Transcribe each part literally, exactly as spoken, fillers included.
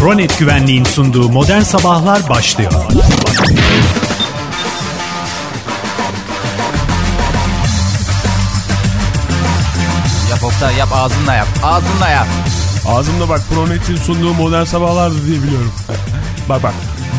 Pronet Güvenliğin sunduğu Modern Sabahlar başlıyor. Yap Oktay, yap, ağzınla yap. Ağzınla yap. Ağzımda bak, Pronet'in sunduğu Modern Sabahlar'dı diye biliyorum. Bak bak.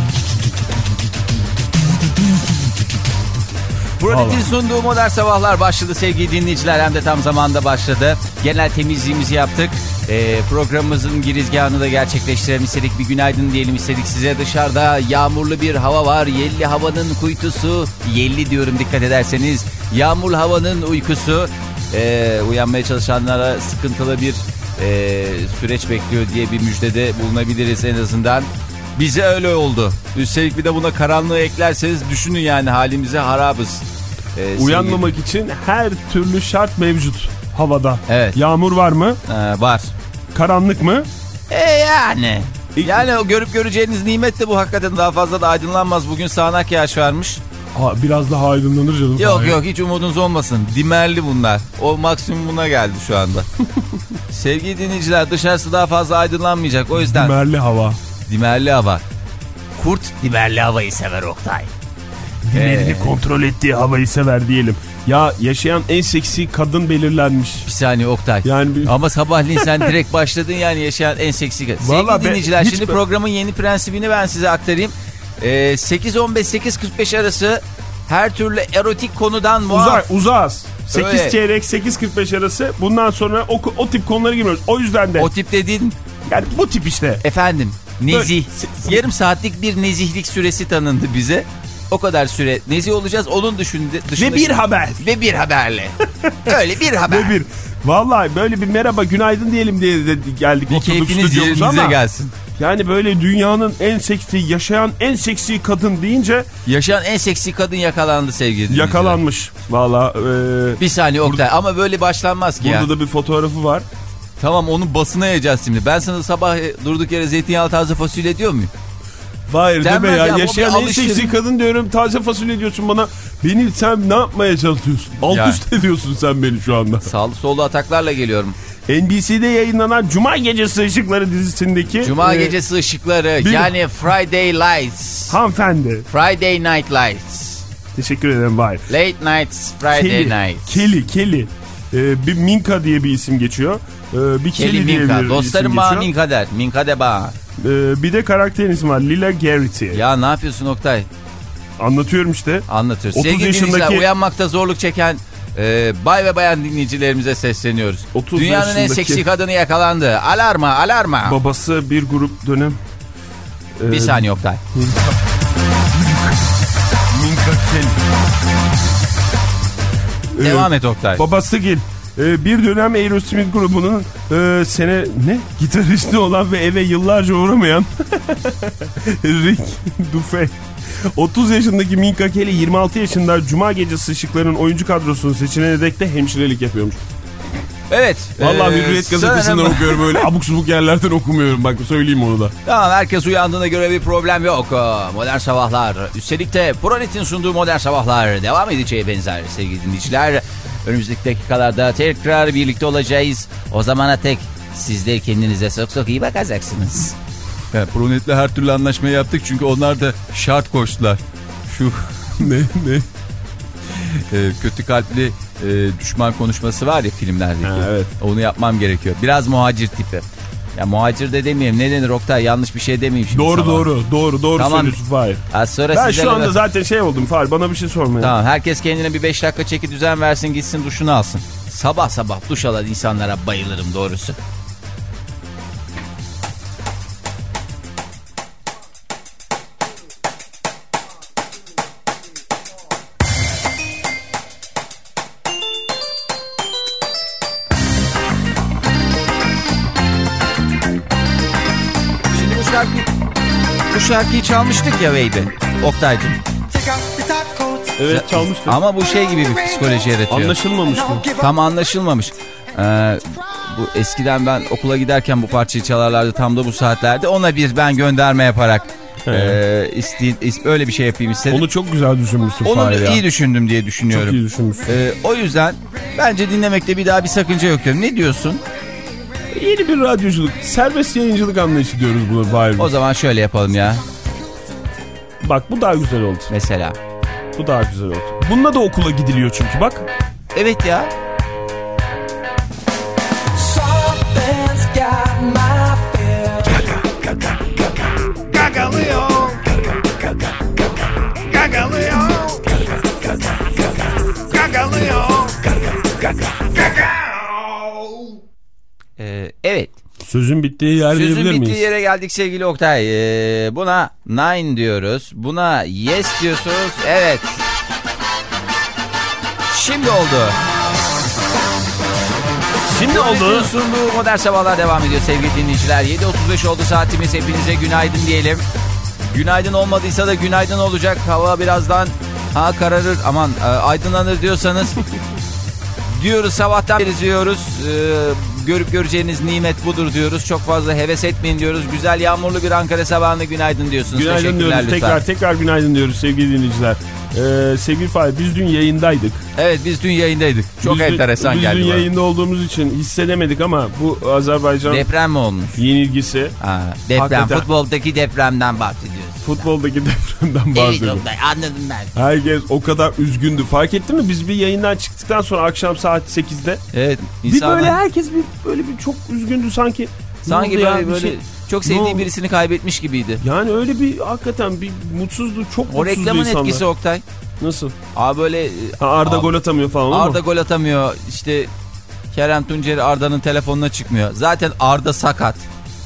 Pronet'in sunduğu Modern Sabahlar başladı sevgili dinleyiciler. Hem de tam zamanda başladı. Genel temizliğimizi yaptık. Ee, programımızın girizgahını da gerçekleştirelim istedik. Bir günaydın diyelim istedik size. Dışarıda yağmurlu bir hava var. Yelli havanın kuytusu. Yelli diyorum, dikkat ederseniz. Yağmurlu havanın uykusu. Ee, uyanmaya çalışanlara sıkıntılı bir e, süreç bekliyor diye bir müjdede bulunabiliriz en azından. Bize öyle oldu. Üstelik bir de buna karanlığı eklerseniz düşünün yani, halimize harabız. Ee, Uyanmamak sevgili... için her türlü şart mevcut havada. Evet. Yağmur var mı? Ee, var. Karanlık mı? E yani. Yani o görüp göreceğiniz nimet de bu, hakikaten daha fazla da aydınlanmaz. Bugün sağanak yağış varmış. Ha, biraz daha aydınlanır canım. Yok Hayır. yok, hiç umudunuz olmasın. Dimerli bunlar. O maksimumuna geldi şu anda. Sevgili dinleyiciler, dışarısı daha fazla aydınlanmayacak. O yüzden. Dimerli hava. Dimerli hava. Kurt dimerli havayı sever Oktay. Dimerini Ee... kontrol ettiği havayı sever diyelim. Ya yaşayan en seksi kadın belirlenmiş. Bir saniye Oktay. Yani bir... Ama sabahleyin sen direkt başladın yani, yaşayan en seksi kadın. Sevgili dinleyiciler, şimdi be... programın yeni prensibini ben size aktarayım. Ee, sekiz on beş sekiz kırk beş arası her türlü erotik konudan muaf. Uzak, uzağız. sekiz Öyle. çeyrek sekiz kırk beş arası. Bundan sonra o, o tip konulara girmiyoruz. O yüzden de. O tip dediğin? Yani bu tip işte. Efendim, nezih. Böyle... Yarım saatlik bir nezihlik süresi tanındı bize. O kadar süre nezih olacağız. Onun dışında, dışında... Ve bir haber. Ve bir haberle. Öyle bir haber. Ve bir. Vallahi böyle bir merhaba, günaydın diyelim diye de geldik. Bir keyfiniz yerinize ama gelsin. Yani böyle dünyanın en seksi, yaşayan en seksi kadın deyince... Yaşayan en seksi kadın yakalandı sevgili dinleyiciler. Yakalanmış. Vallahi. E... Bir saniye Oktay, burada, ama böyle başlanmaz ki burada ya. Burada da bir fotoğrafı var. Tamam, onu basına yayacağız şimdi. Ben sana sabah durduk yere zeytinyağlı taze fasulye diyor muyum? Hayır deme ya. ya. Yaşayan en alıştırma. seksi kadın diyorum, taze fasulye diyorsun bana. Beni sen ne yapmaya çalışıyorsun? Alt yani. Üst ediyorsun sen beni şu anda. Sağlı sollu ataklarla geliyorum. N B C'de yayınlanan Cuma Gecesi Işıkları dizisindeki... Cuma e, Gecesi Işıkları bir, yani Friday Lights. Hanımefendi. Friday Night Lights. Teşekkür ederim. Bye. Late Nights, Friday Kelly, Nights. Kelly, Kelly. Ee, bir Minka diye bir isim geçiyor. Ee, bir Kelly, Kelly diye Minka. bir Dostlarım isim bana geçiyor. Minka der. Minka de bana. Ee, bir de karakterin ismi var. Lila Garrity. Ya ne yapıyorsun Oktay? Anlatıyorum işte. Anlatıyoruz. Sevgili yaşındaki... dinleyiciler, uyanmakta zorluk çeken e, bay ve bayan dinleyicilerimize sesleniyoruz. Dünyanın yaşındaki... en seksi kadını yakalandı. Alarma, alarma. Babası bir grup dönem. E... Bir saniye Oktay. Minka Kelly. Devam et Oktay. Babası Gil. Ee, bir dönem Aerosmith grubunun e, sene ne gitaristi olan ve eve yıllarca uğramayan Rick Duffy. otuz yaşındaki Minka Kelly yirmi altı yaşında Cuma Gecesi Işıkları'nın oyuncu kadrosunu seçilene dek de hemşirelik yapıyormuş. Evet. Vallahi ee, Hürriyet gazetesinden sanırım... okuyorum, böyle abuk subuk yerlerden okumuyorum, bak söyleyeyim onu da. Tamam, herkes uyandığına göre bir problem yok. Modern Sabahlar. Üstelik de Pronet'in sunduğu Modern Sabahlar devam edeceğe benzer sevgili dinleyiciler. Önümüzdeki dakikalarda tekrar birlikte olacağız. O zamana tek siz de kendinize çok çok iyi bakacaksınız. Yani Pronet'le her türlü anlaşmayı yaptık çünkü onlar da şart koştular. Şu ne ne? Ee, kötü kalpli e, düşman konuşması var ya filmlerdeki. Ha, evet. Onu yapmam gerekiyor. Biraz muhacir tipi. Ya muhacir de demeyeyim. Ne denir Oktay? Yanlış bir şey demeyeyim şimdi. Doğru sabah. doğru doğru doğru tamam. Söylüyorsun Fahir. Az sonra ben şu anda bak... zaten şey oldum Fahir, bana bir şey sormayın. Tamam, herkes kendine bir beş dakika çeki düzen versin, gitsin duşunu alsın. Sabah sabah duş alan insanlara bayılırım doğrusu. Bu şarkıyı çalmıştık ya Baby, Oktay'cığım. Evet, çalmıştık. Ama bu şey gibi bir psikoloji yaratıyor. Anlaşılmamış mı? Tam anlaşılmamış. Ee, bu eskiden ben okula giderken bu parçayı çalarlardı tam da bu saatlerde. Ona bir ben gönderme yaparak e, iste, iste, öyle bir şey yapayım istedim. Onu çok güzel düşünmüşsün. Onu iyi düşündüm diye düşünüyorum. Çok iyi düşünmüşsün. Ee, o yüzden bence dinlemekte bir daha bir sakınca yok diyorum. Ne diyorsun? Yeni bir radyoculuk, serbest yayıncılık anlayışı diyoruz buna Fahir. O zaman şöyle yapalım ya. Bak bu daha güzel oldu. Mesela. Bu daha güzel oldu. Bununla da okula gidiliyor çünkü bak. Evet ya. Gagalıyor. Gagalıyor. Gagalıyor. Ee, evet. Sözün bittiği yer diyebilir miyiz? Sözün bittiği yere geldik sevgili Oktay. Ee, buna nine diyoruz. Buna yes diyorsunuz. Evet. Şimdi oldu. Şimdi oldu. Sunduğu Modern Sabahlar devam ediyor sevgili dinleyiciler. yedi otuz beş oldu saatimiz. Hepinize günaydın diyelim. Günaydın olmadıysa da günaydın olacak. Hava birazdan ha kararır, aman e, aydınlanır diyorsanız diyoruz, sabahtan beri diyoruz. E, görüp göreceğiniz nimet budur diyoruz. Çok fazla heves etmeyin diyoruz. Güzel yağmurlu bir Ankara sabahına günaydın diyorsunuz. Günaydın diyoruz. Lütfen. Tekrar tekrar günaydın diyoruz sevgili dinleyiciler. Ee, sevgili Fahir, biz dün yayındaydık. Evet, biz dün yayındaydık. Çok biz enteresan dün, geldi. Biz dün bana. yayında olduğumuz için hissedemedik ama bu Azerbaycan Deprem mi olmuş? yenilgisi. Ha, deprem. Hakikaten. Futboldaki depremden bahsediyoruz. Futboldaki depremden Evet bahsediyorum. Oktay, anladım ben. Herkes o kadar üzgündü. Fark ettin mi? Biz bir yayından çıktıktan sonra akşam saat sekizde Evet. bir insanlar... böyle herkes bir böyle bir çok üzgündü sanki. Sanki Ne oldu böyle, ya? Bir böyle şey- çok Ne sevdiği oldu? birisini kaybetmiş gibiydi. Yani öyle bir hakikaten bir mutsuzdu. Çok O mutsuzdu reklamın insanlar. etkisi Oktay. Nasıl? Abi böyle... Ha, Arda Abi, gol atamıyor falan ama. Arda gol atamıyor. İşte Kerem Tuncer Arda'nın telefonuna çıkmıyor. Zaten Arda sakat.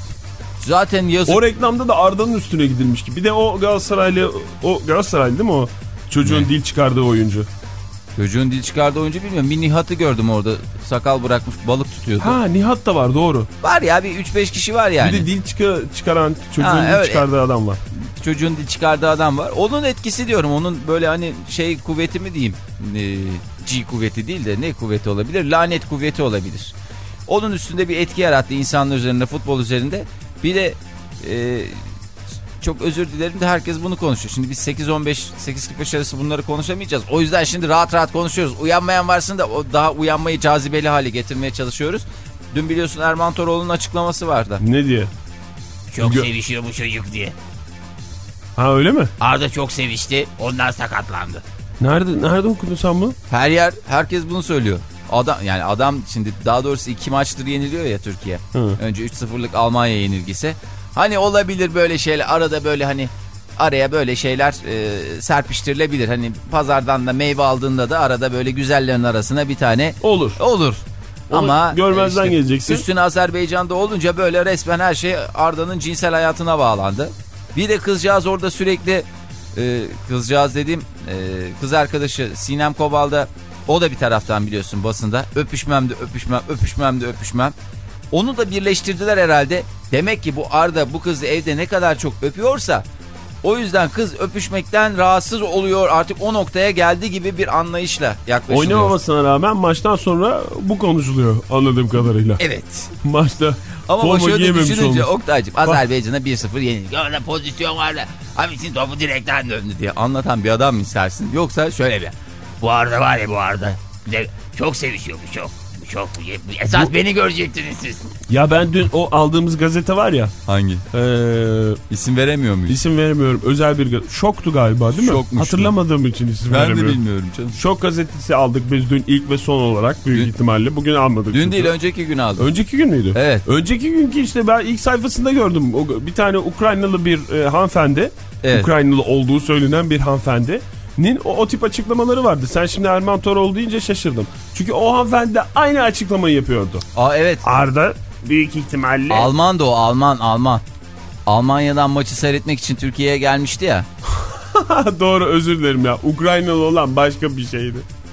Zaten yazık. O reklamda da Arda'nın üstüne gidilmiş gibi. Bir de o Galatasaraylı, o Galatasaraylı değil mi o? Çocuğun Ne? dil çıkardığı oyuncu. Çocuğun dil çıkardığı oyuncu bilmiyorum. Bir Nihat'ı gördüm orada. Sakal bırakmış, balık tutuyordu. Ha, Nihat da var, doğru. Var ya, bir üç beş kişi var yani. Bir de dil çıka, çıkaran, çocuğun Ha, dil evet. çıkardığı adam var. Çocuğun dil çıkardığı adam var. Onun etkisi diyorum. Onun böyle hani şey kuvveti mi diyeyim? Ee, G kuvveti değil de ne kuvveti olabilir? Lanet kuvveti olabilir. Onun üstünde bir etki yarattı insanlar üzerinde, futbol üzerinde. Bir de e, çok özür dilerim de herkes bunu konuşuyor. Şimdi biz sekiz on beş sekiz kırk beş arası bunları konuşamayacağız. O yüzden şimdi rahat rahat konuşuyoruz. Uyanmayan varsın da o daha uyanmayı cazibeli hale getirmeye çalışıyoruz. Dün biliyorsun Erman Toroğlu'nun açıklaması vardı. Ne diye? Çok Gö- sevişiyor bu çocuk diye. Ha, öyle mi? Arda çok sevişti, ondan sakatlandı. Nerede nerede okudun sen bunu? Her yer, herkes bunu söylüyor. Adam, yani adam şimdi daha doğrusu iki maçtır yeniliyor ya Türkiye. Hı. Önce üç sıfırlık Almanya yenilgisi. Hani olabilir böyle şeyler, arada böyle hani araya böyle şeyler e, serpiştirilebilir. Hani pazardan da meyve aldığında da arada böyle güzellerin arasına bir tane Olur. olur. Onu Ama görmezden işte geleceksin. Üstüne Azerbaycan'da olunca böyle resmen her şey Arda'nın cinsel hayatına bağlandı. Bir de kızcağız orada sürekli e, kızcağız dediğim e, kız arkadaşı Sinem Kobal'da, o da bir taraftan biliyorsun basında öpüşmem de öpüşmem öpüşmem de öpüşmem. Onu da birleştirdiler herhalde. Demek ki bu Arda bu kızı evde ne kadar çok öpüyorsa o yüzden kız öpüşmekten rahatsız oluyor, artık o noktaya geldi gibi bir anlayışla yaklaşılıyor. Oynamamasına rağmen maçtan sonra bu konuşuluyor anladığım kadarıyla. Evet. Maçta Ama forma şöyle giyememiş düşününce olmuş. Oktay'cığım Azerbaycan'a bir sıfır yenildi. Orada pozisyon vardı. Hamisin topu direkten döndü diye anlatan bir adam mı istersin? Yoksa şöyle bir. Bu Arda var ya, bu Arda. Çok sevişiyor bu, çok. Bu çok. Esas bu... beni görecektiniz siz. Ya ben dün o aldığımız gazete var ya. Hangi? Ee, İsim veremiyor muyuz? İsim veremiyorum. Özel bir gazete. Şoktu galiba değil mi? Şokmuş. Hatırlamadığım için isim ben veremiyorum. Ben de bilmiyorum canım. Şok gazetesi aldık biz dün ilk ve son olarak büyük dün, ihtimalle. Bugün almadık. Dün çünkü. değil, önceki gün aldık. Önceki gün müydü? Evet. Önceki günkü işte ben ilk sayfasında gördüm. O, bir tane Ukraynalı bir e, hanımefendi. Evet. Ukraynalı olduğu söylenen bir hanımefendi. Nin o, o tip açıklamaları vardı. Sen şimdi Erman Toroğlu deyince şaşırdım. Çünkü o hanımefendi de aynı açıklamayı yapıyordu. Aa, evet. Arda büyük ihtimalle. Alman da o, Alman Alman. Almanya'dan maçı seyretmek için Türkiye'ye gelmişti ya. Doğru, özür dilerim ya. Ukraynalı olan başka bir şeydi.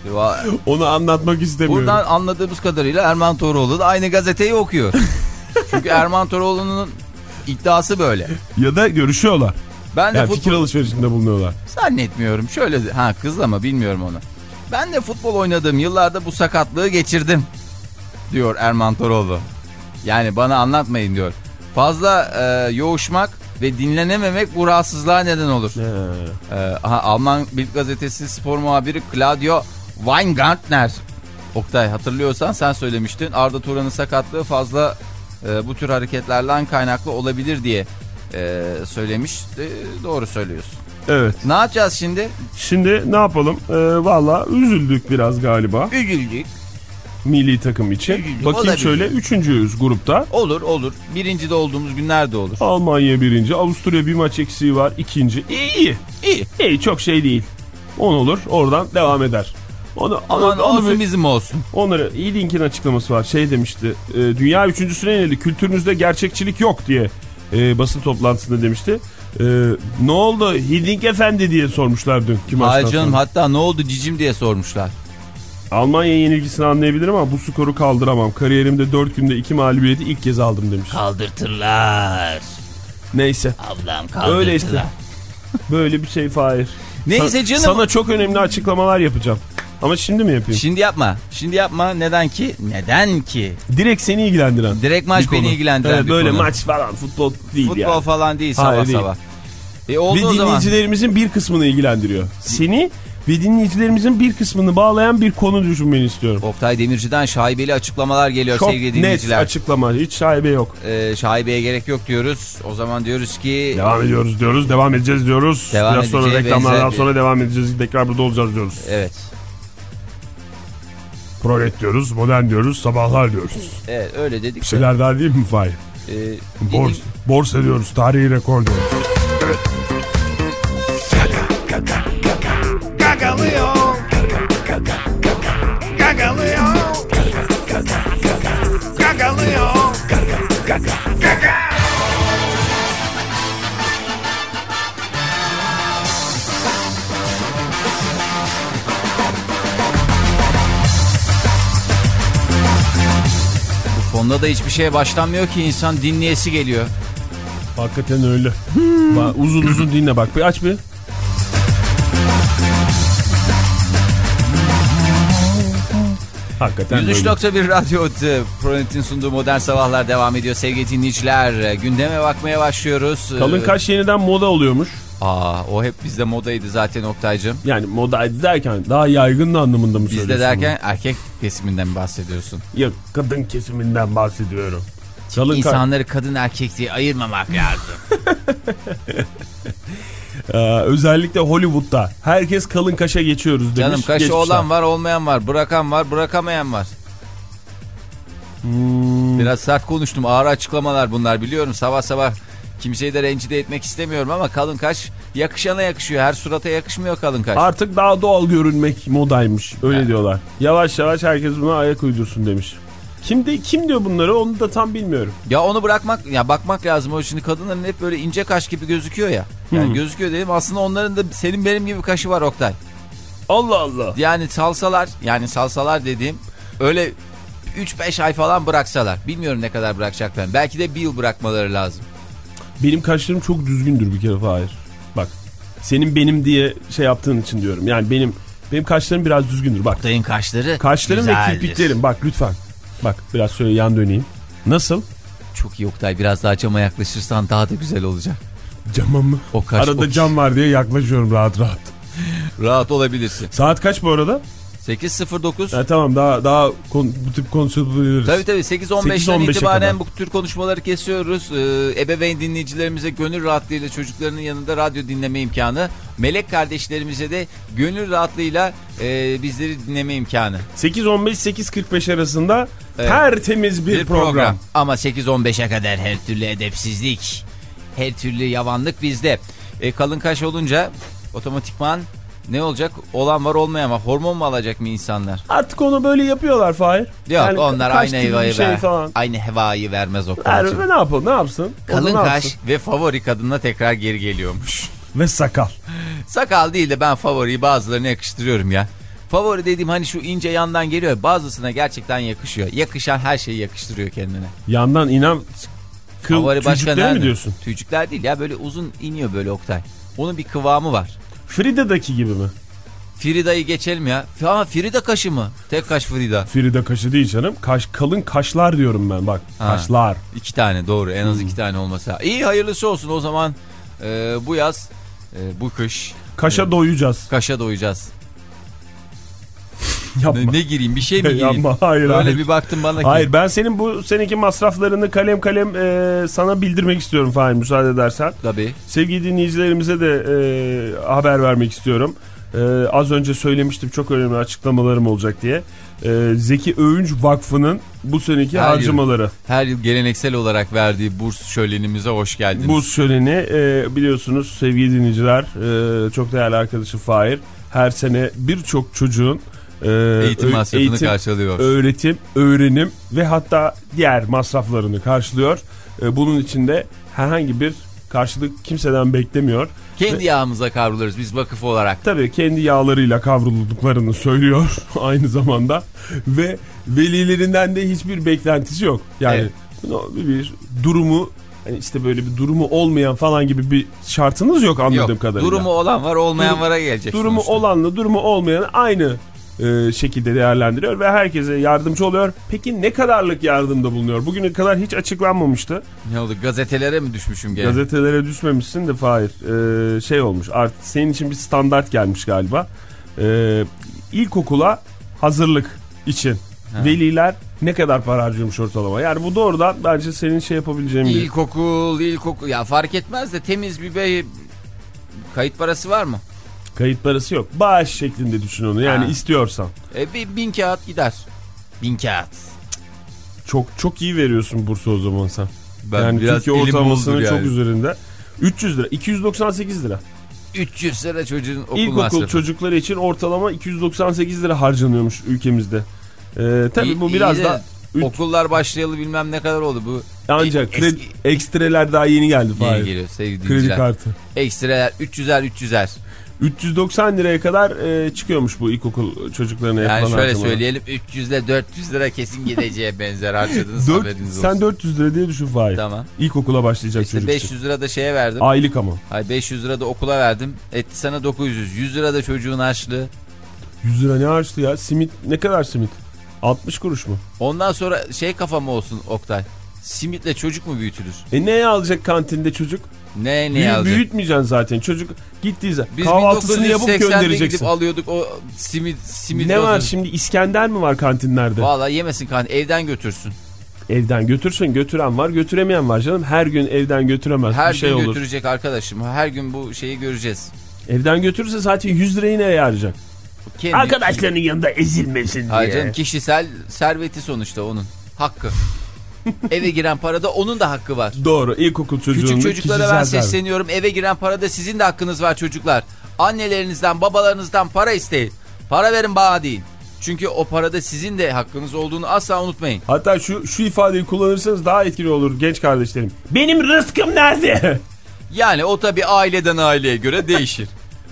Onu anlatmak istemiyorum. Buradan anladığımız kadarıyla Erman Toroğlu da aynı gazeteyi okuyor. Çünkü Erman Toroğlu'nun iddiası böyle. Ya da görüşüyorlar. Ben de yani futbol... fikir alışverişinde bulunuyorlar. Zannetmiyorum. Şöyle, ha kızla mı bilmiyorum onu. Ben de futbol oynadığım yıllarda bu sakatlığı geçirdim diyor Erman Toroğlu. Yani bana anlatmayın diyor. Fazla e, yoğuşmak ve dinlenememek bu rahatsızlığa neden olur. E, aha, Alman Bild gazetesi spor muhabiri Claudio Weingartner. Oktay, hatırlıyorsan sen söylemiştin. Arda Turan'ın sakatlığı fazla e, bu tür hareketlerden kaynaklı olabilir diye e, söylemiş. E, doğru söylüyorsun. Evet. Ne yapacağız şimdi? Şimdi ne yapalım? Ee, Valla üzüldük biraz galiba. Üzüldük. Milli takım için. Üzüldük, Bakayım olabilir. şöyle üçüncüyüz grupta. Olur olur. Birincide olduğumuz günler de olur. Almanya birinci. Avusturya bir maç eksiği var. İkinci. İyi iyi. İyi. İyi, çok şey değil. on olur. Oradan devam eder. Onu, Aman onu, onu olsun bir, bizim olsun. onları iyi Link'in açıklaması var. Şey demişti. E, dünya üçüncüsüne yenildi. Kültürünüzde gerçekçilik yok diye e, basın toplantısında demişti. E, ne oldu Hilding Efendi diye sormuşlar dünkü maçtan Hayır canım, sonra. hatta ne oldu cicim diye sormuşlar. Almanya yenilgisini anlayabilirim ama bu skoru kaldıramam. Kariyerimde dört günde iki mağlubiyeti ilk kez aldım demiş. Kaldırtırlar. Neyse. Ablam kaldırtırlar. Öyle işte. Böyle bir şey Fahir. Neyse Sa- canım. Sana çok önemli açıklamalar yapacağım. Ama şimdi mi yapayım? Şimdi yapma. Şimdi yapma. Neden ki? Neden ki? Direkt seni ilgilendiren. Direkt maç bir beni konu. ilgilendiren evet, bir böyle konu. maç falan futbol değil Futbol yani. falan değil sabah Hayır, değil. sabah. E oldu Ve o zaman. dinleyicilerimizin bir kısmını ilgilendiriyor. Seni ve dinleyicilerimizin bir kısmını bağlayan bir konu düşünmeni istiyorum. Oktay Demirci'den şaibeli açıklamalar geliyor Çok sevgili net dinleyiciler. açıklama. Hiç şaibe yok. Ee, şaibeye gerek yok diyoruz. O zaman diyoruz ki... Devam ediyoruz diyoruz. Devam edeceğiz diyoruz. Devam Biraz sonra edeceği reklamlardan benzer bir- sonra devam edeceğiz. Tekrar burada olacağız diyoruz. Evet. Prolet diyoruz. Modern diyoruz. Sabahlar diyoruz. Evet öyle dedik. Bir şeyler daha değil mi Fahir? Ee, Bors, din- borsa diyoruz. Tarihi rekor diyoruz. Gagalıyor. Gagalıyor. Gagalıyor. Gaga. Bu fonda da hiçbir şeye başlanmıyor ki, insan dinleyesi geliyor. Hakikaten öyle. Bak, uzun uzun dinle bak. Bir aç bir. Hakikaten yüz üç öyle. nokta bir Radyo Pronet'in sunduğu Modern Sabahlar devam ediyor sevgili dinleyiciler. Gündeme bakmaya başlıyoruz. Kalın kaş yeniden moda oluyormuş. Aa, o hep bizde modaydı zaten Oktay'cığım. Yani modaydı derken daha yaygın anlamında mı söylüyorsun? Bizde derken erkek kesiminden mi bahsediyorsun? Yok, kadın kesiminden bahsediyorum. Kalın ka- İnsanları kadın erkek diye ayırmamak lazım. Ee, özellikle Hollywood'da herkes kalın kaşa geçiyoruz demiş. Canım kaşı Geçmişler. olan var, olmayan var, bırakan var, bırakamayan var. Hmm. Biraz sert konuştum, ağır açıklamalar bunlar, biliyorum. Sabah sabah kimseyi de rencide etmek istemiyorum ama kalın kaş yakışana yakışıyor. Her surata yakışmıyor kalın kaş. Artık daha doğal görünmek modaymış. Öyle Evet. diyorlar. Yavaş yavaş herkes buna ayak uydursun demiş. Kim, de, kim diyor bunları onu da tam bilmiyorum. Ya onu bırakmak, ya bakmak lazım. O şimdi kadınların hep böyle ince kaş gibi gözüküyor ya. Yani Hmm. gözüküyor dedim, aslında onların da senin benim gibi kaşı var Oktay. Allah Allah. Yani salsalar, yani salsalar dediğim öyle üç beş ay falan bıraksalar. Bilmiyorum ne kadar bırakacaklar. Belki de bir yıl bırakmaları lazım. Benim kaşlarım çok düzgündür bir kere Fahir. Bak senin benim diye şey yaptığın için diyorum. Yani benim benim kaşlarım biraz düzgündür. Bak Oktay'ın kaşları kaşlarım güzeldir. ve kirpiklerim. Bak lütfen. Bak biraz şöyle yan döneyim. Nasıl? Çok iyi Oktay. Biraz daha cama yaklaşırsan daha da güzel olacak. Cama mı? O kaş, Arada o... cam var diye yaklaşıyorum rahat rahat. Rahat olabilirsin. Saat kaç bu arada? sekiz sıfır dokuz. Ha, tamam daha daha kon, bu tip konuşabiliriz. Tabii tabii sekiz on beşten sekiz on beşe itibaren kadar. bu tür konuşmaları kesiyoruz. Ee, ebeveyn dinleyicilerimize gönül rahatlığıyla çocuklarının yanında radyo dinleme imkanı. Melek kardeşlerimize de gönül rahatlığıyla e, bizleri dinleme imkanı. sekiz on beş sekiz kırk beş arasında Evet. tertemiz bir, Bir program. program. Ama sekiz on beşe kadar her türlü edepsizlik, her türlü yavanlık bizde. E, kalın kaş olunca otomatikman ne olacak? Olan var, olmayan var. Hormon mu alacak mı insanlar? Artık onu böyle yapıyorlar Fahir. Yok, Yani onlar kaş aynı gibi bir hevayı şey ver. falan. Aynı hevayı vermez o Yani, kadar. ne yapalım ne yapsın? O da Kalın ne kaş yapsın? ve favori kadınla tekrar geri geliyormuş. Ve sakal. Sakal değil de ben favoriyi bazılarına yakıştırıyorum ya. Favori dediğim hani şu ince yandan geliyor. Bazısına gerçekten yakışıyor. Yakışan her şeyi yakıştırıyor kendine. Yandan inen kıl Favori başka tüycükleri nerede? mi diyorsun? Tüycükler değil ya, böyle uzun iniyor böyle Oktay. Onun bir kıvamı var. Frida'daki gibi mi? Frida'yı geçelim ya. Ha, Frida kaşı mı? Tek kaş Frida. Frida kaşı değil canım. Kaş, kalın kaşlar diyorum ben bak. Ha. Kaşlar. İki tane doğru, en az Hmm. iki tane olmasa. İyi, hayırlısı olsun o zaman. e, bu yaz, e, bu kış Kaşa e, doyacağız. kaşa doyacağız. Yapma. Ne, ne gireyim bir şey mi gireyim? Yapma, hayır, Öyle hayır. bir baktım bana ki. Hayır, ben senin bu seneki masraflarını kalem kalem e, sana bildirmek istiyorum Fahir, müsaade edersen. Tabii. Sevgili dinleyicilerimize de e, haber vermek istiyorum. E, az önce söylemiştim, çok önemli açıklamalarım olacak diye. E, Zeki Övünç Vakfı'nın bu seneki Her harcamaları. Yıl, her yıl geleneksel olarak verdiği burs şölenimize hoş geldiniz. Burs şöleni e, biliyorsunuz sevgili dinleyiciler, e, çok değerli arkadaşım Fahir, her sene birçok çocuğun e, eğitim masrafını eğitim, karşılıyor. Öğretim, öğrenim ve hatta diğer masraflarını karşılıyor. E, bunun içinde herhangi bir karşılık kimseden beklemiyor. Kendi ve, yağımıza kavruluruz biz vakıf olarak. Tabii kendi yağlarıyla kavrulduklarını söylüyor aynı zamanda ve velilerinden de hiçbir beklentisi yok. Yani evet. bir durumu, hani işte böyle bir durumu olmayan falan gibi bir şartınız yok anladığım yok, kadarıyla. Durumu olan var, olmayan Dur, vara gelecek. Durumu sonuçta. olanla durumu olmayanı aynı e, şekilde değerlendiriyor ve herkese yardımcı oluyor. Peki ne kadarlık yardımda bulunuyor? Bugüne kadar hiç açıklanmamıştı. Ne oldu, gazetelere mi düşmüşüm gene? Gazetelere düşmemişsin de Fahir. E, şey olmuş artık senin için bir standart gelmiş galiba. E, ilkokula hazırlık için ha. Veliler ne kadar para harcıyormuş ortalama? Yani bu doğrudan bence senin şey yapabileceğin bir... İlkokul, ilkokul ya fark etmez de temiz bir bey, kayıt parası var mı? Kayıt parası yok. Bağış şeklinde düşün onu yani ha. istiyorsan. E, bir bin kağıt gider. Bin kağıt. Çok çok iyi veriyorsun bursu o zaman sen. Ben yani Türkiye ortalamasının yani. çok üzerinde. üç yüz lira, iki yüz doksan sekiz lira. üç yüz lira çocuğun okul İlkokul masrafı. çocukları için ortalama iki yüz doksan sekiz lira harcanıyormuş ülkemizde. Ee, tabii iyi, bu biraz da... Üç... Okullar başlayalı bilmem ne kadar oldu bu. Ancak e, kredi, eski... ekstreler daha yeni geldi. Yeni geliyor sevgili kredi dinleyiciler. kartı. Ekstreler üç yüzer üç yüzer. üç yüz doksan liraya kadar e, çıkıyormuş bu ilkokul çocuklarına yapılan harcamalar. Yani şöyle harcamalar. söyleyelim, üç yüz ile dört yüz lira kesin gideceğe benzer harcadığınız haberiniz olsun. Sen dört yüz lira diye düşün Fahir. Tamam. İlkokula başlayacak işte çocuk beş yüz için. lira da şeye verdim. Aylık ama. Hayır, beş yüz lira da okula verdim. Etti sana dokuz yüz. yüz lira da çocuğun harçlığı. yüz lira ne harçlı ya? Simit ne kadar simit? altmış kuruş mu? Ondan sonra şey kafam olsun Oktay. Simitle çocuk mu büyütülür? E neye alacak kantinde çocuk? Ne ne Büyü, alacak? Büyütmeyeceksin zaten. Çocuk gittiği zaman Biz kahvaltısını yapıp bin dokuz yüz seksende göndereceksin. gidip alıyorduk o simit. simit ne olsun. var şimdi, İskender mi var kantinlerde? Valla yemesin kantin, evden götürsün. Evden götürsün, götüren var, götüremeyen var canım. Her gün evden götüremez. Her bir şey gün olur. götürecek arkadaşım. Her gün bu şeyi göreceğiz. Evden götürürse zaten yüz lirayı nereye harcayacak? Kendi, Arkadaşlarının yanında ezilmesin diye. Hayır canım, kişisel serveti sonuçta onun. Hakkı. Eve giren parada onun da hakkı var. Doğru, ilkokul çocuğunun küçük çocuklara ben sesleniyorum. Eve giren parada sizin de hakkınız var çocuklar. Annelerinizden, babalarınızdan para isteyin. Para verin bana değil. Çünkü o parada sizin de hakkınız olduğunu asla unutmayın. Hatta şu şu ifadeyi kullanırsanız daha etkili olur genç kardeşlerim. Benim rızkım nerede? Yani o tabii aileden aileye göre değişir.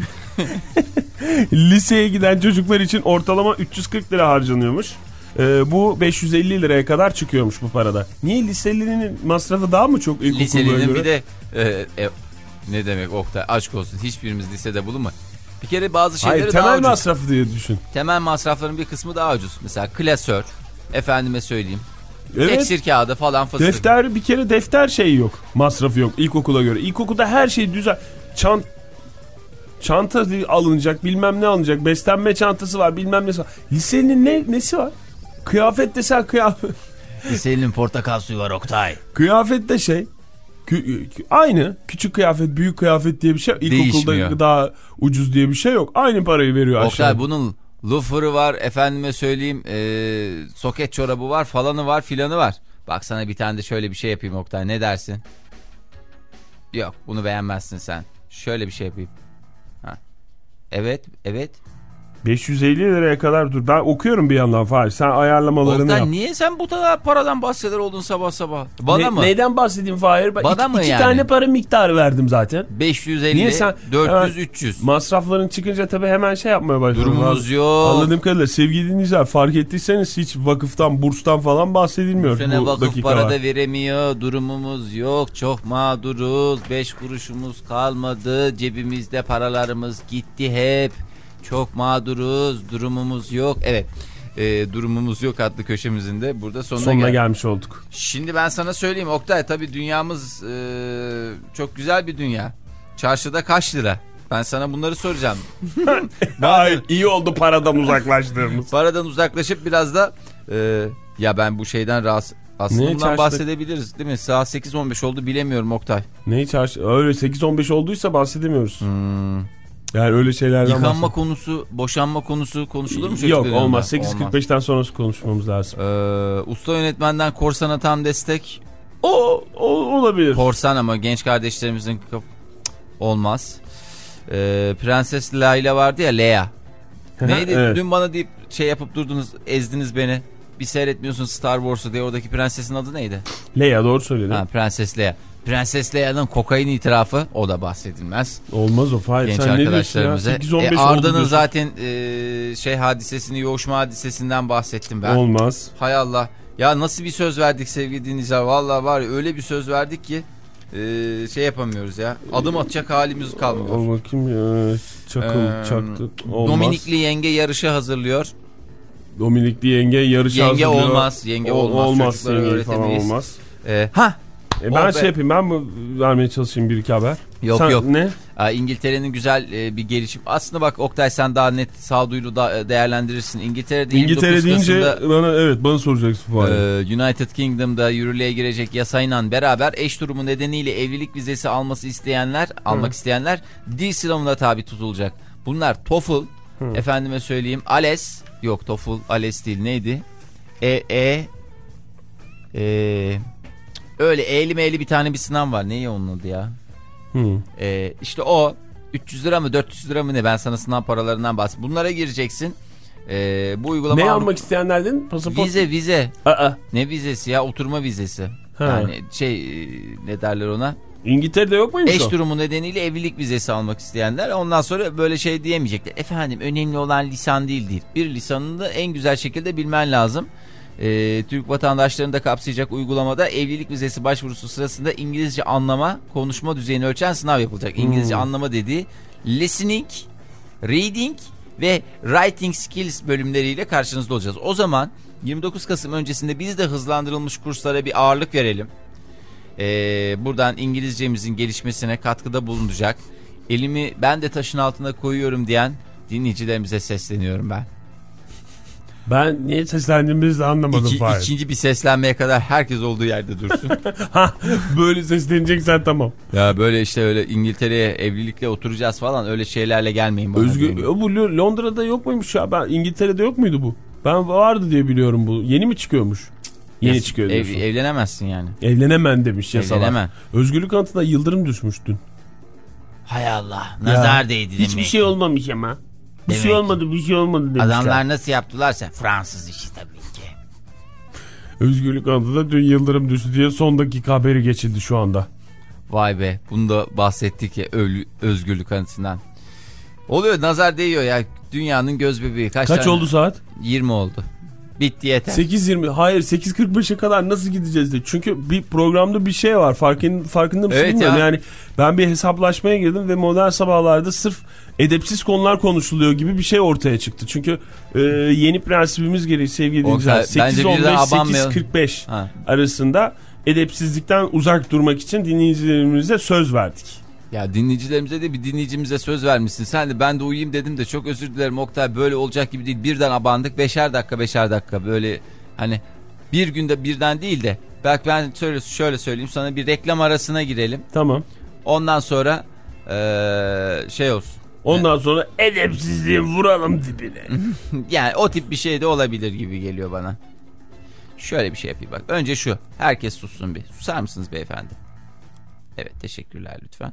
Liseye giden çocuklar için ortalama üç yüz kırk lira harcanıyormuş. Ee, bu beş yüz elli liraya kadar çıkıyormuş bu parada. Niye, liselinin masrafı daha mı çok ilkokullara Liselinin göre? bir de e, e, ne demek Oktay, aşk olsun, hiçbirimiz lisede bulunma. Bir kere bazı şeyleri Hayır, daha temel ucuz. masrafı diye düşün. Temel masrafların bir kısmı daha ucuz. Mesela klasör, efendime söyleyeyim. Evet. Teksir kağıdı falan fıstık. Defter, bir kere defter şeyi yok. Masrafı yok ilkokula göre. İlkokulda her şey güzel. Çant çanta alınacak, bilmem ne alınacak. Beslenme çantası var, bilmem nesi var. Lisenin ne nesi var? Kıyafet desen kıyafet. Lisenin portakal suyu var Oktay. Kıyafet de şey. Kü aynı. Küçük kıyafet, büyük kıyafet diye bir şey. İlkokulda değişmiyor. Daha ucuz diye bir şey yok. Aynı parayı veriyor aşağı. Oktay, bunun loafer'ı var, efendime söyleyeyim ee, soket çorabı var, falanı var, filanı var. Bak sana bir tane de şöyle bir şey yapayım Oktay, ne dersin? Yok, bunu beğenmezsin sen. Şöyle bir şey yapayım. Ha. Evet, evet. beş yüz elli liraya kadar dur. Ben okuyorum bir yandan Fahir. Sen ayarlamalarını Oktay, yap. niye sen bu kadar paradan bahseder oldun sabah sabah? Bana ne, mı? Neyden bahsedeyim Fahir? Bana iki, mı iki yani? tane para miktarı verdim zaten. beş yüz elli, Niye sen, dört yüz, üç yüz. Masrafların çıkınca tabii hemen şey yapmaya başladım. Durumumuz yok. Anladığım kadarıyla sevgili dinleyiciler, fark ettiyseniz hiç vakıftan, burstan falan bahsedilmiyor. Bu sene bu vakıf dakikalar. para da veremiyor. Durumumuz yok. Çok mağduruz. Beş kuruşumuz kalmadı. Cebimizde paralarımız gitti hep. Çok mağduruz. Durumumuz yok. Evet. E, durumumuz yok adlı köşemizin de burada sonuna, sonuna gel- gelmiş olduk. Şimdi ben sana söyleyeyim Oktay, tabii dünyamız e, çok güzel bir dünya. Çarşıda kaç lira? Ben sana bunları soracağım. Hayır, iyi oldu paradan uzaklaştığımız. Paradan uzaklaşıp biraz da e, ya ben bu şeyden rahatsız. Aslında Ne bundan çarşıda... bahsedebiliriz değil mi? Saat sekiz on beş oldu, bilemiyorum Oktay. Neyi çarşı? Öyle sekiz on beş olduysa bahsedemiyoruz. Hmm. Yani öyle şeylerden Yıkanma bahsediyor. konusu, boşanma konusu konuşulur mu? Yok, olmaz. sekiz kırk beşten sonrası konuşmamız lazım. Ee, usta yönetmenden Korsan'a tam destek. O, o olabilir. Korsan ama genç kardeşlerimizin kap- olmaz. Ee, Prenses Layla vardı ya, Leia. Neydi? Evet. Dün bana deyip şey yapıp durdunuz, ezdiniz beni. Bir seyretmiyorsun Star Wars'u diye, oradaki prensesin adı neydi? Leia, doğru söyledin. Ha, Prenses Leia. Prenses Leia'nın kokain itirafı, o da bahsedilmez. Olmaz o. Hayır, Genç sen arkadaşlarımıza. ne diyorsun ya? E, Arda'nın zaten e, şey hadisesini, yoğuşma hadisesinden bahsettim ben. Olmaz. Hay Allah. Ya nasıl bir söz verdik sevgili dinleyiciler. Vallahi var ya, öyle bir söz verdik ki e, şey yapamıyoruz ya. Adım atacak halimiz kalmıyor. Ol bakayım ya. Çakıl, Ee, çaktı. Olmaz. Dominikli yenge yarışı hazırlıyor. Dominikli yenge yarışı Yenge hazırlıyor. olmaz. Yenge Ol, olmaz. olmaz. Çocuklara Yenge öğretemeyiz. falan olmaz. E, ha. E ben Oh şey be. yapayım. Ben mi vermeye çalışayım bir iki haber? Yok Sen, yok. Ne? Aa, İngiltere'nin güzel e, bir gelişim. Aslında bak Oktay, sen daha net sağduyulu da değerlendirirsin. İngiltere'de İngiltere deyince Kasım'da, bana evet bana soracaksın bu arada. e, United Kingdom'da yürürlüğe girecek yasayla beraber eş durumu nedeniyle evlilik vizesi alması isteyenler, Hı. almak isteyenler dil sınavına tabi tutulacak. Bunlar TOEFL, Hı. efendime söyleyeyim, ALES, yok TOEFL, ALES değil, neydi? E E e öyle eğli meğli bir tane bir sınav var. Neydi onun adı ya? Hı. Ee, işte o üç yüz lira mı dört yüz lira mı ne, ben sana sınav paralarından bahsedeyim. Bunlara gireceksin. Ee, bu uygulama Ne Avrupa... almak isteyenlerden? Pasaport. Vize vize. Aa. Ne vizesi ya? Oturma vizesi. Ha. Yani şey, ne derler ona? İngiltere'de yok muymuş Eş o? durumu nedeniyle evlilik vizesi almak isteyenler. Ondan sonra böyle şey diyemeyecekler. Efendim önemli olan lisan değil değil. Bir lisanını da en güzel şekilde bilmen lazım. Ee, Türk vatandaşlarını da kapsayacak uygulamada evlilik vizesi başvurusu sırasında İngilizce anlama, konuşma düzeyini ölçen sınav yapılacak. İngilizce hmm. anlama dediği listening, reading ve writing skills bölümleriyle karşınızda olacağız. O zaman yirmi dokuz Kasım öncesinde biz de hızlandırılmış kurslara bir ağırlık verelim. Ee, buradan İngilizcemizin gelişmesine katkıda bulunacak. Elimi ben de taşın altına koyuyorum diyen dinleyicilerimize sesleniyorum ben. Ben niye seslendiğimizi de anlamadım. İki, ikinci bir seslenmeye kadar herkes olduğu yerde dursun. Ha, böyle sesleneceksen tamam. Ya böyle işte öyle İngiltere'ye evlilikle oturacağız falan, öyle şeylerle gelmeyin bana. Özgür, bu Londra'da yok muymuş ya? Ben İngiltere'de yok muydu bu? Ben vardı diye biliyorum bu. Yeni mi çıkıyormuş? Yeni yes, çıkıyor diyorsun. Ev, evlenemezsin yani. Evlenemen demiş yasalar. Evlenemem. Özgürlük anıtına yıldırım düşmüş dün. Hay Allah. Nazar değdi demek. Hiçbir şey olmamış ama. Bir demek. şey olmadı bir şey olmadı demişler. Adamlar nasıl yaptılarsa Fransız işi tabii ki. Özgürlük anıtına dün yıldırım düştü diye son dakika haberi geçildi şu anda. Vay be, bunu da bahsettik ya ölü, özgürlük anıtından. Oluyor, nazar değiyor ya, dünyanın göz bebeği. Kaç, Kaç oldu saat? yirmi oldu. Bitti yeter. sekiz yirmi hayır sekiz kırk beşe kadar nasıl gideceğiz de. Çünkü bir programda bir şey var. Farkın, farkında mısın? Evet ya. Yani ben bir hesaplaşmaya girdim ve modern sabahlarda sırf edepsiz konular konuşuluyor gibi bir şey ortaya çıktı. Çünkü e, yeni prensibimiz gereği sevgili dinleyiciler sekiz on beş sekiz kırk beş arasında edepsizlikten uzak durmak için dinleyicilerimize söz verdik. Ya dinleyicilerimize de bir dinleyicimize söz vermişsin. Sen de ben de uyuyayım dedim de çok özür dilerim Oktay, böyle olacak gibi değil. Birden abandık, beşer dakika beşer dakika böyle, hani bir günde birden değil de belki ben şöyle, şöyle söyleyeyim sana, bir reklam arasına girelim. Tamam. Ondan sonra ee, şey olsun. Ondan yani, sonra edepsizliği vuralım dibine. Yani o tip bir şey de olabilir gibi geliyor bana. Şöyle bir şey yapayım bak. Önce şu, herkes sussun bir. Susar mısınız beyefendi? Evet, teşekkürler lütfen.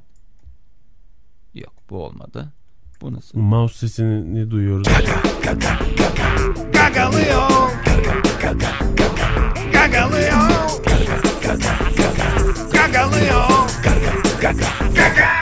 Yok, bu olmadı. Bu nasıl? Mouse sesini duyuyoruz. Gagalıyor. Gagalıyor. Gagalıyor. Gaga.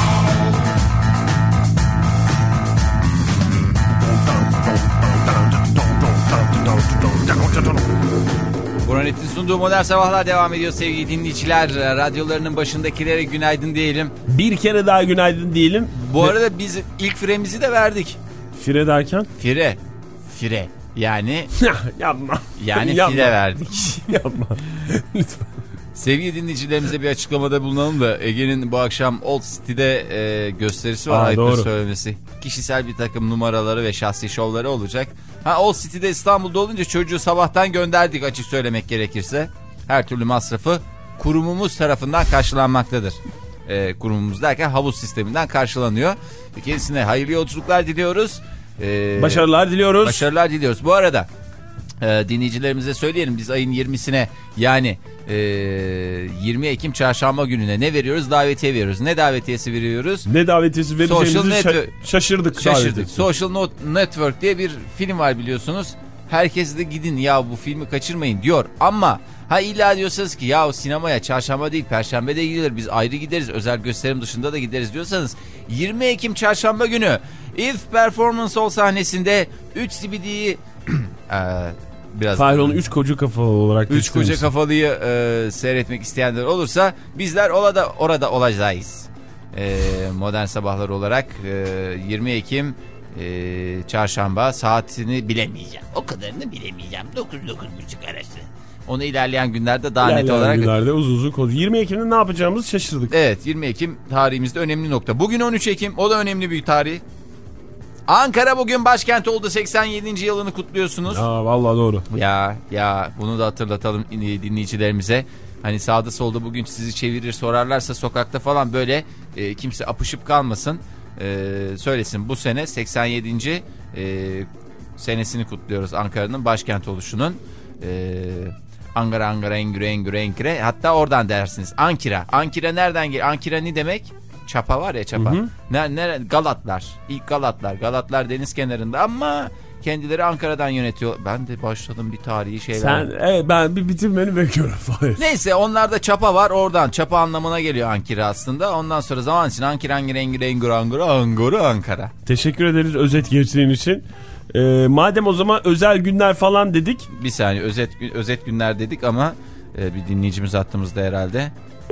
Buranet'in sunduğu Modern Sabahlar devam ediyor sevgili dinleyiciler. Radyolarının başındakilere günaydın diyelim. Bir kere daha günaydın diyelim. Bu arada biz ilk firemizi de verdik. Fire derken? Fire. Fire. Yani yapma. Yani yapma. file verdik. Yapma. Lütfen. Sevgili dinleyicilerimize bir açıklamada bulunalım da Ege'nin bu akşam Old City'de e, gösterisi var. Aa, ayıptır doğru. söylemesi. Kişisel bir takım numaraları ve şahsi şovları olacak. Ha, Old City'de İstanbul'da olunca çocuğu sabahtan gönderdik, açık söylemek gerekirse. Her türlü masrafı kurumumuz tarafından karşılanmaktadır. E, kurumumuz derken havuz sisteminden karşılanıyor. Kendisine hayırlı yolculuklar diliyoruz. E, Başarılar diliyoruz. Başarılar diliyoruz. Bu arada e, dinleyicilerimize söyleyelim, biz ayın yirmisine yani e, yirmi Ekim çarşamba gününe ne veriyoruz? Davetiye veriyoruz. Ne davetiyesi veriyoruz? Ne davetiyesi vereceğimizi şa- şaşırdık. Şaşırdık. Social Network diye bir film var biliyorsunuz. Herkes de gidin ya bu filmi kaçırmayın diyor ama ha illa diyorsanız ki ya sinemaya çarşamba değil perşembe de gidilir, biz ayrı gideriz, özel gösterim dışında da gideriz diyorsanız yirmi Ekim çarşamba günü If Performance Hall sahnesinde üç C B D'yi biraz Fahir onu üç koca kafalı olarak üç koca kafalıyı e, seyretmek isteyenler olursa bizler orada orada olacağız. E, Modern Sabahlar olarak e, yirmi Ekim e, çarşamba, saatini bilemeyeceğim. O kadarını bilemeyeceğim. dokuz dokuz buçuk arası. Onu ilerleyen günlerde daha ilerleyen net olarak. günlerde uzun uzun konuş. yirmi Ekim'de ne yapacağımızı şaşırdık. Evet, yirmi Ekim tarihimizde önemli nokta. Bugün on üç Ekim, o da önemli bir tarih. Ankara bugün başkent oldu, seksen yedinci yılını kutluyorsunuz. Aa, vallahi doğru. Ya ya bunu da hatırlatalım dinleyicilerimize. Hani sağda solda bugün sizi çevirir sorarlarsa sokakta falan böyle e, kimse apışıp kalmasın. E, söylesin, bu sene seksen yedinci E, senesini kutluyoruz Ankara'nın başkent oluşunun. E, Ankara Ankara Engüre Engüre Engüre, hatta oradan dersiniz Ankara. Ankara nereden geliyor? Ankara ne demek? Çapa var ya, çapa. Hı hı. Ne, ne, Galatlar. İlk Galatlar. Galatlar deniz kenarında ama kendileri Ankara'dan yönetiyor. Ben de başladım bir tarihi şeyler. Sen, evet, ben bir bitirmeni bekliyorum. Neyse, onlarda çapa var, oradan. Çapa anlamına geliyor Ankara aslında. Ondan sonra zaman için Ankara Ankara Ankara Ankara Ankara Ankara Ankara. Teşekkür ederiz özet geçtiğin için. Ee, madem o zaman özel günler falan dedik. Bir saniye, özet özet günler dedik ama e, bir dinleyicimiz hattımızda herhalde.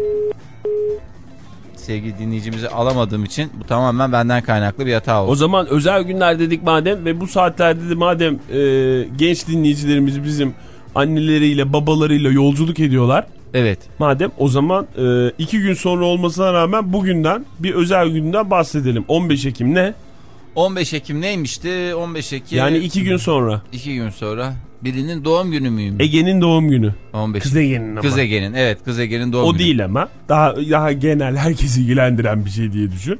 Sevgili dinleyicimizi alamadığım için bu tamamen benden kaynaklı bir hata oldu. O zaman özel günler dedik madem ve bu saatlerde de madem e, genç dinleyicilerimiz bizim anneleriyle babalarıyla yolculuk ediyorlar. Evet. Madem o zaman e, iki gün sonra olmasına rağmen bugünden bir özel günden bahsedelim. on beş Ekim ne? on beş Ekim neymişti? on beş Ekim. Yani iki gün sonra. İki gün sonra. Birinin doğum günü müyüm? Ege'nin doğum günü. on beş. Kız Ege'nin ama. Kız Ege'nin, evet, Kız Ege'nin doğum o günü. O değil ama. Daha daha genel, herkesi ilgilendiren bir şey diye düşün.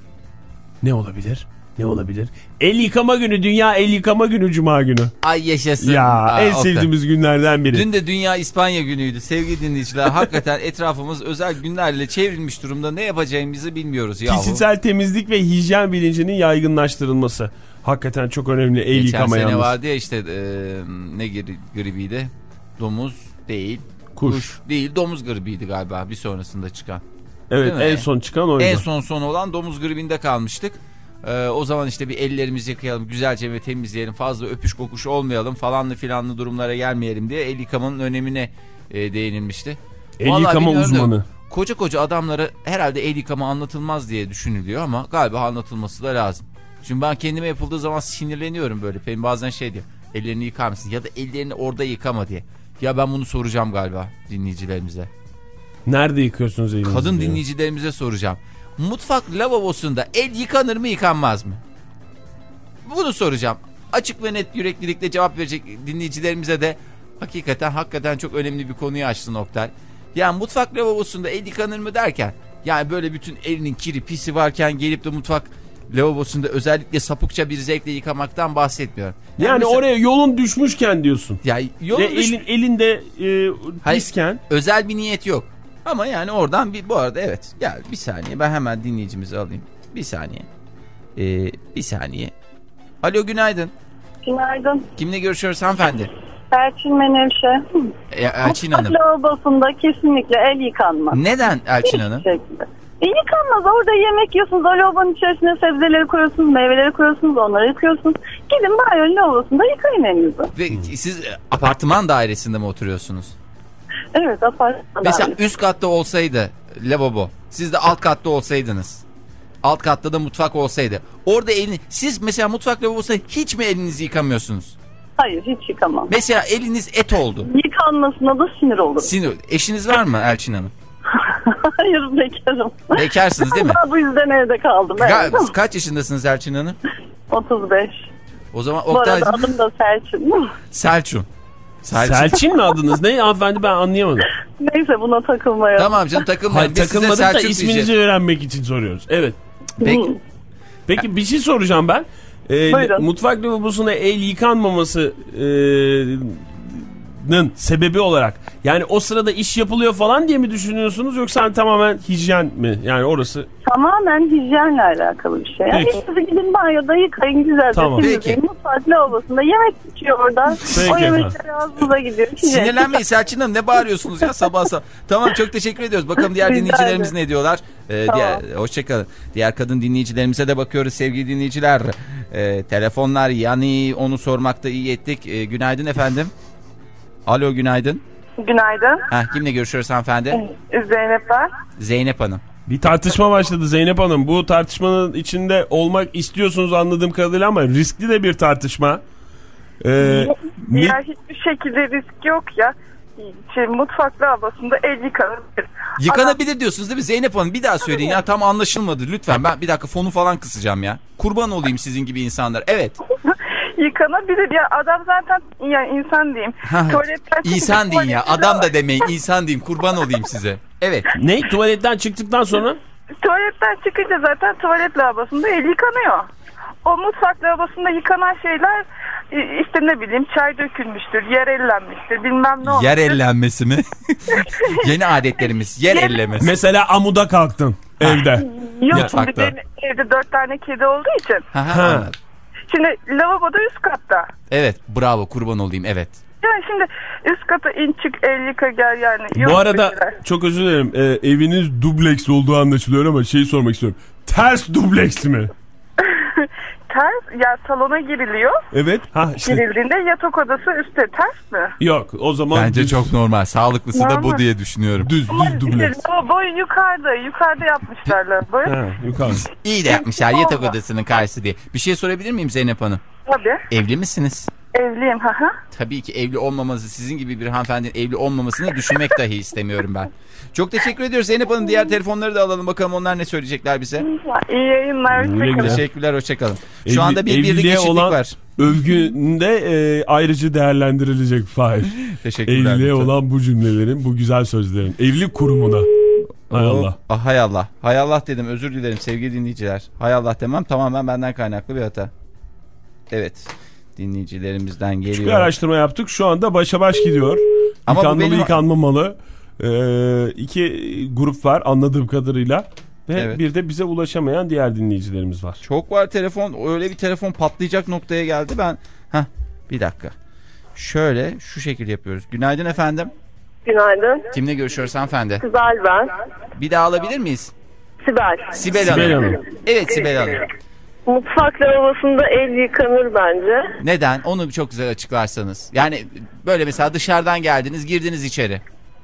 Ne olabilir? Ne olabilir? El yıkama günü, dünya el yıkama günü, cuma günü. Ay yaşasın. Ya Aa, en Oktay. sevdiğimiz günlerden biri. Dün de dünya İspanya günüydü sevgili dinleyiciler. Hakikaten etrafımız özel günlerle çevrilmiş durumda. Ne yapacağımızı bilmiyoruz yahu. Kişisel temizlik ve hijyen bilincinin yaygınlaştırılması. Hakikaten çok önemli. El Geçen yıkama sene yalnız. vardı ya işte e, ne gribiydi? Domuz değil. Kuş. Kuş değil, domuz gribiydi galiba bir sonrasında çıkan. Evet, en son çıkan oydu. En son son olan domuz gribinde kalmıştık. Ee, o zaman işte bir ellerimizi yıkayalım, güzelce ve temizleyelim, fazla öpüş kokuş olmayalım, falanlı filanlı durumlara gelmeyelim diye el yıkamanın önemine e, değinilmişti. El Vallahi yıkama uzmanı. Da, koca koca adamlara herhalde el yıkama anlatılmaz diye düşünülüyor ama galiba anlatılması da lazım. Şimdi ben kendime yapıldığı zaman sinirleniyorum böyle. Benim bazen şey diyor, ellerini yıkar mısın ya da ellerini orada yıkama diye. Ya ben bunu soracağım galiba dinleyicilerimize. Nerede yıkıyorsunuz elinizi? Kadın diyor. dinleyicilerimize soracağım. Mutfak lavabosunda el yıkanır mı yıkanmaz mı? Bunu soracağım. Açık ve net yüreklilikle cevap verecek dinleyicilerimize de hakikaten hakikaten çok önemli bir konuyu açtı Oktay. Yani mutfak lavabosunda el yıkanır mı derken, yani böyle bütün elinin kiri pisi varken gelip de mutfak lavabosunda özellikle sapıkça bir zevkle yıkamaktan bahsetmiyorum. Yani, yani mesela, oraya yolun düşmüşken diyorsun. Ya yolun Ve düş... elin, elinde e, pisken. Özel bir niyet yok. Ama yani oradan bir, bu arada evet. Ya bir saniye, ben hemen dinleyicimizi alayım. Bir saniye. Ee, bir saniye. Alo, günaydın. Günaydın. Kimle görüşüyoruz hanımefendi? Elçin Menevşe. E, Elçin Hanım. Mutfak lavabosunda kesinlikle el yıkanmaz. Neden Elçin Hanım? Şekilde. E, yıkanmaz. Orada yemek yiyorsunuz. O lavabonun içerisine sebzeleri koyuyorsunuz, meyveleri koyuyorsunuz, onları yıkıyorsunuz. Gidin banyo lavabosunda yıkayın elinizi. Ve siz apartman dairesinde mi oturuyorsunuz? Evet, apartman Mesela dairesi. üst katta olsaydı lavabo, siz de alt katta olsaydınız, alt katta da mutfak olsaydı, orada elini, siz mesela mutfak lavabosunda hiç mi elinizi yıkamıyorsunuz? Hayır, hiç yıkamam. Mesela eliniz et oldu. Yıkanmasına da sinir olurum. Sinir. Eşiniz var mı Elçin Hanım? Hayır, bekarım. Bekarsınız değil mi? Daha bu yüzden evde kaldım. Evet. Ka- kaç yaşındasınız Elçin Hanım? otuz beş. O zaman Bu Oktay... arada adım da Selçuk. Selçuk. Selçuk. Selçin mi adınız? Ne hanımefendi, ben anlayamadım. Neyse, buna takılmayalım. Tamam canım, takılmayın. Hayır, Biz size takılmadık da Selçuk isminizi diyeceğiz. öğrenmek için soruyoruz. Evet. Peki. Peki bir şey soracağım ben. Ee, Buyurun. mutfak lavabosunda el yıkanmaması e, nın sebebi olarak, yani o sırada iş yapılıyor falan diye mi düşünüyorsunuz, yoksa hani tamamen hijyen mi? Yani orası... Tamamen hijyenle alakalı bir şey. Yani Peki. siz gidin banyoda yıkayın, güzelce Tamam. temizleyin. Peki. Mutfak lavabosunda yemek pişiyor orada. Peki O efendim. yemekler ağzınıza gidiyor. Hijyen. Sinirlenmeyin Selçin Hanım, ne bağırıyorsunuz ya sabah sabah. Tamam, çok teşekkür ediyoruz. Bakalım diğer Rica dinleyicilerimiz ederim. ne diyorlar. Ee, Tamam. diğer, hoşçakalın. Diğer kadın dinleyicilerimize de bakıyoruz sevgili dinleyiciler. Ee, telefonlar, yani onu sormakta iyi ettik. Ee, günaydın efendim. Alo, günaydın. Günaydın. Heh, kimle görüşüyoruz hanımefendi? Zeynep ben. Zeynep Hanım. Bir tartışma başladı Zeynep Hanım. Bu tartışmanın içinde olmak istiyorsunuz anladığım kadarıyla, ama riskli de bir tartışma. Ee, ne- Ya hiçbir şekilde risk yok ya. Şey, mutfak lavabosunda el yıkanabilir. Yıkanabilir diyorsunuz değil mi Zeynep Hanım? Bir daha söyleyin ya, tam anlaşılmadı lütfen. Ben bir dakika fonu falan kısacağım ya. Kurban olayım sizin gibi insanlar. Evet. Yıkanabilir ya, adam zaten yani insan diyeyim. Tuvaletten çıkıp İnsan deyin ya, tuvaletine- adam da demeyin, insan deyin, kurban olayım size. Evet. ne? Tuvaletten çıktıktan sonra? Tuvaletten çıkınca zaten tuvalet lavabosunda el yıkanıyor. O mutfak lavabosunda yıkanan şeyler işte ne bileyim, çay dökülmüştür, yer ellenmiştir, bilmem ne olmuştur. Yer ellenmesi mi? Yeni adetlerimiz, yer Yer- ellemesi. Mesela amuda kalktın evde. Yok, şimdi Mutfakta. benim evde dört tane kedi olduğu için. Ha, ha, Ha. anladım. Şimdi lavabo da üst katta. Evet, bravo, kurban olayım, evet. Yani şimdi üst kata in çık el yıka gel yani. Yok Bu arada bir şeyler. çok özür dilerim. Ee, eviniz dubleks olduğu anlaşılıyor ama şeyi sormak istiyorum. Ters dubleks mi? Ters ya, salona giriliyor. Evet. Ha işte. Girildiğinde yatak odası üstte, ters mi? Yok o zaman Bence düz, çok normal, sağlıklısı da bu Normal. diye düşünüyorum. düz Ama düz dubleks. işte lavabo yukarıda, yukarıda yapmışlar lavaboyu. Ha, yukarı. İyi de yapmışlar, yatak odasının karşısı diye. Bir şey sorabilir miyim Zeynep Hanım? Tabii, Evli misiniz? evliyim. Hı hı. Tabii ki evli olmaması, sizin gibi bir hanımefendinin evli olmamasını düşünmek dahi istemiyorum ben. Çok teşekkür ediyoruz Zeynep Hanım. Diğer telefonları da alalım, bakalım onlar ne söyleyecekler bize. İyi yayınlar. Güle hoşçakalın. güle. Teşekkürler, hoşçakalın. Şu Evli- anda bir birlik evliliğe eşitlik olan var. övgünde e, ayrıca değerlendirilecek Fahir. Teşekkürler. Evliliğe lütfen. olan bu cümlelerin, bu güzel sözlerin. Evlilik kurumuna. Hay Allah. Ah, hay Allah. Hay Allah dedim, özür dilerim sevgili dinleyiciler. Hay Allah demem tamamen benden kaynaklı bir hata. Evet. Dinleyicilerimizden geliyor. Küçük bir araştırma yaptık. Şu anda başa baş gidiyor. Ama bu Yıkanmalı benim- yıkanmamalı. Ee, iki grup var anladığım kadarıyla. Ve Evet. bir de bize ulaşamayan diğer dinleyicilerimiz var. Çok var telefon. Öyle bir telefon patlayacak noktaya geldi. Ben Heh, bir dakika. Şöyle şu şekilde yapıyoruz. Günaydın efendim. Günaydın. Kimle görüşüyoruz hanımefendi? Sibel ben. Bir daha alabilir miyiz? Sibel. Sibel Hanım. Sibel Hanım. Evet Sibel Hanım. Mutfak lavabosunda el yıkanır bence. Neden? Onu çok güzel açıklarsanız. Yani böyle mesela dışarıdan geldiniz, girdiniz içeri.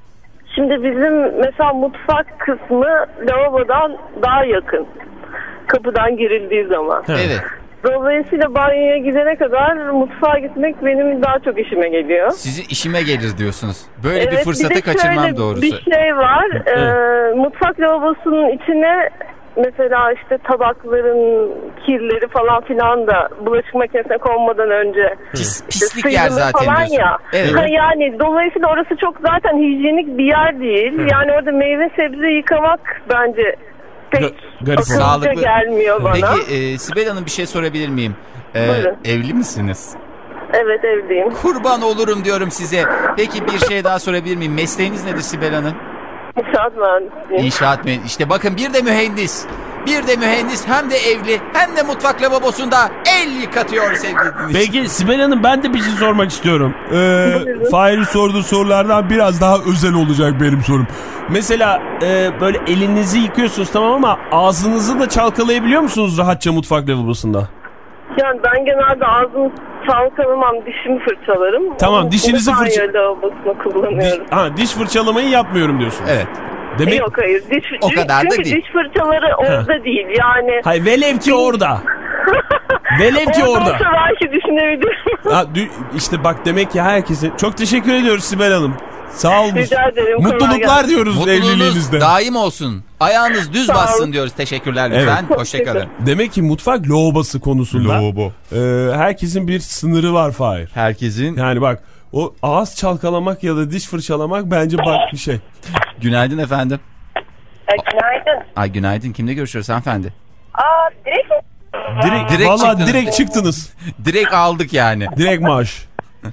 Şimdi bizim mesela mutfak kısmı lavabodan daha yakın. Kapıdan girildiği zaman. Evet. Dolayısıyla banyoya gidene kadar mutfağa gitmek benim daha çok işime geliyor. Sizin işime gelir diyorsunuz. Böyle bir Evet, fırsatı de kaçırmam şöyle doğrusu. Bir şey var. Ee, mutfak lavabosunun içine mesela işte tabakların kirleri falan filan da bulaşık makinesine konmadan önce Pis, işte pislik yer sıyrılır zaten falan diyorsun. ya. Evet. Ha, yani dolayısıyla orası çok zaten hijyenik bir yer değil. Yani orada meyve sebze yıkamak bence pek Ga- garip akıllıca Sağlıklı. gelmiyor bana. Peki e, Sibel Hanım bir şey sorabilir miyim? E, Buyurun. evli misiniz? Evet, evliyim. Kurban olurum diyorum size. Peki bir şey daha sorabilir miyim? Mesleğiniz nedir Sibel Hanım? İnşaat mühendisiyim. İnşaat mühendisi. İşte bakın bir de mühendis. Bir de mühendis, hem de evli, hem de mutfak lavabosunda el yıkatıyor sevgili dinleyiciler. Peki Sibel Hanım, ben de bir şey sormak istiyorum. Ee, Fahir'in sorduğu sorulardan biraz daha özel olacak benim sorum. Mesela e, böyle elinizi yıkıyorsunuz tamam, ama ağzınızı da çalkalayabiliyor musunuz rahatça mutfak lavabosunda? Yani ben genelde ağzımı çalkalamam, dişimi fırçalarım. Tamam, Onu- dişinizi onu fırça- banyo lavabosuna kullanıyorum. Diş, ha, diş fırçalamayı yapmıyorum diyorsunuz. Evet. Demek Yok hayır, diş, O kadar da çünkü değil. diş fırçaları orada değil yani. hayır, velev ki orada. Velev ki orada. Olsa belki düşünebilirim. Ha, işte bak demek ki herkesin. Çok teşekkür ediyoruz Sibel Hanım. Sağ olun. Rica ederim. Mutluluklar diyoruz Mutluluğunuz evliliğinizde. daim olsun. Ayağınız düz bassın diyoruz. Teşekkürler lütfen. Evet. Hoşçakalın. Demek ki mutfak lavabası konusunda Lavabo. e, herkesin bir sınırı var Fahir. Herkesin. Yani bak o ağız çalkalamak ya da diş fırçalamak bence bak bir şey. Günaydın efendim. E, günaydın. Ay günaydın. Kimle görüşüyoruz hanımefendi? Aa direkt mi? Direkt, Direkt vallahi çıktınız. direkt çıktınız. Direkt aldık yani. Direkt maaş.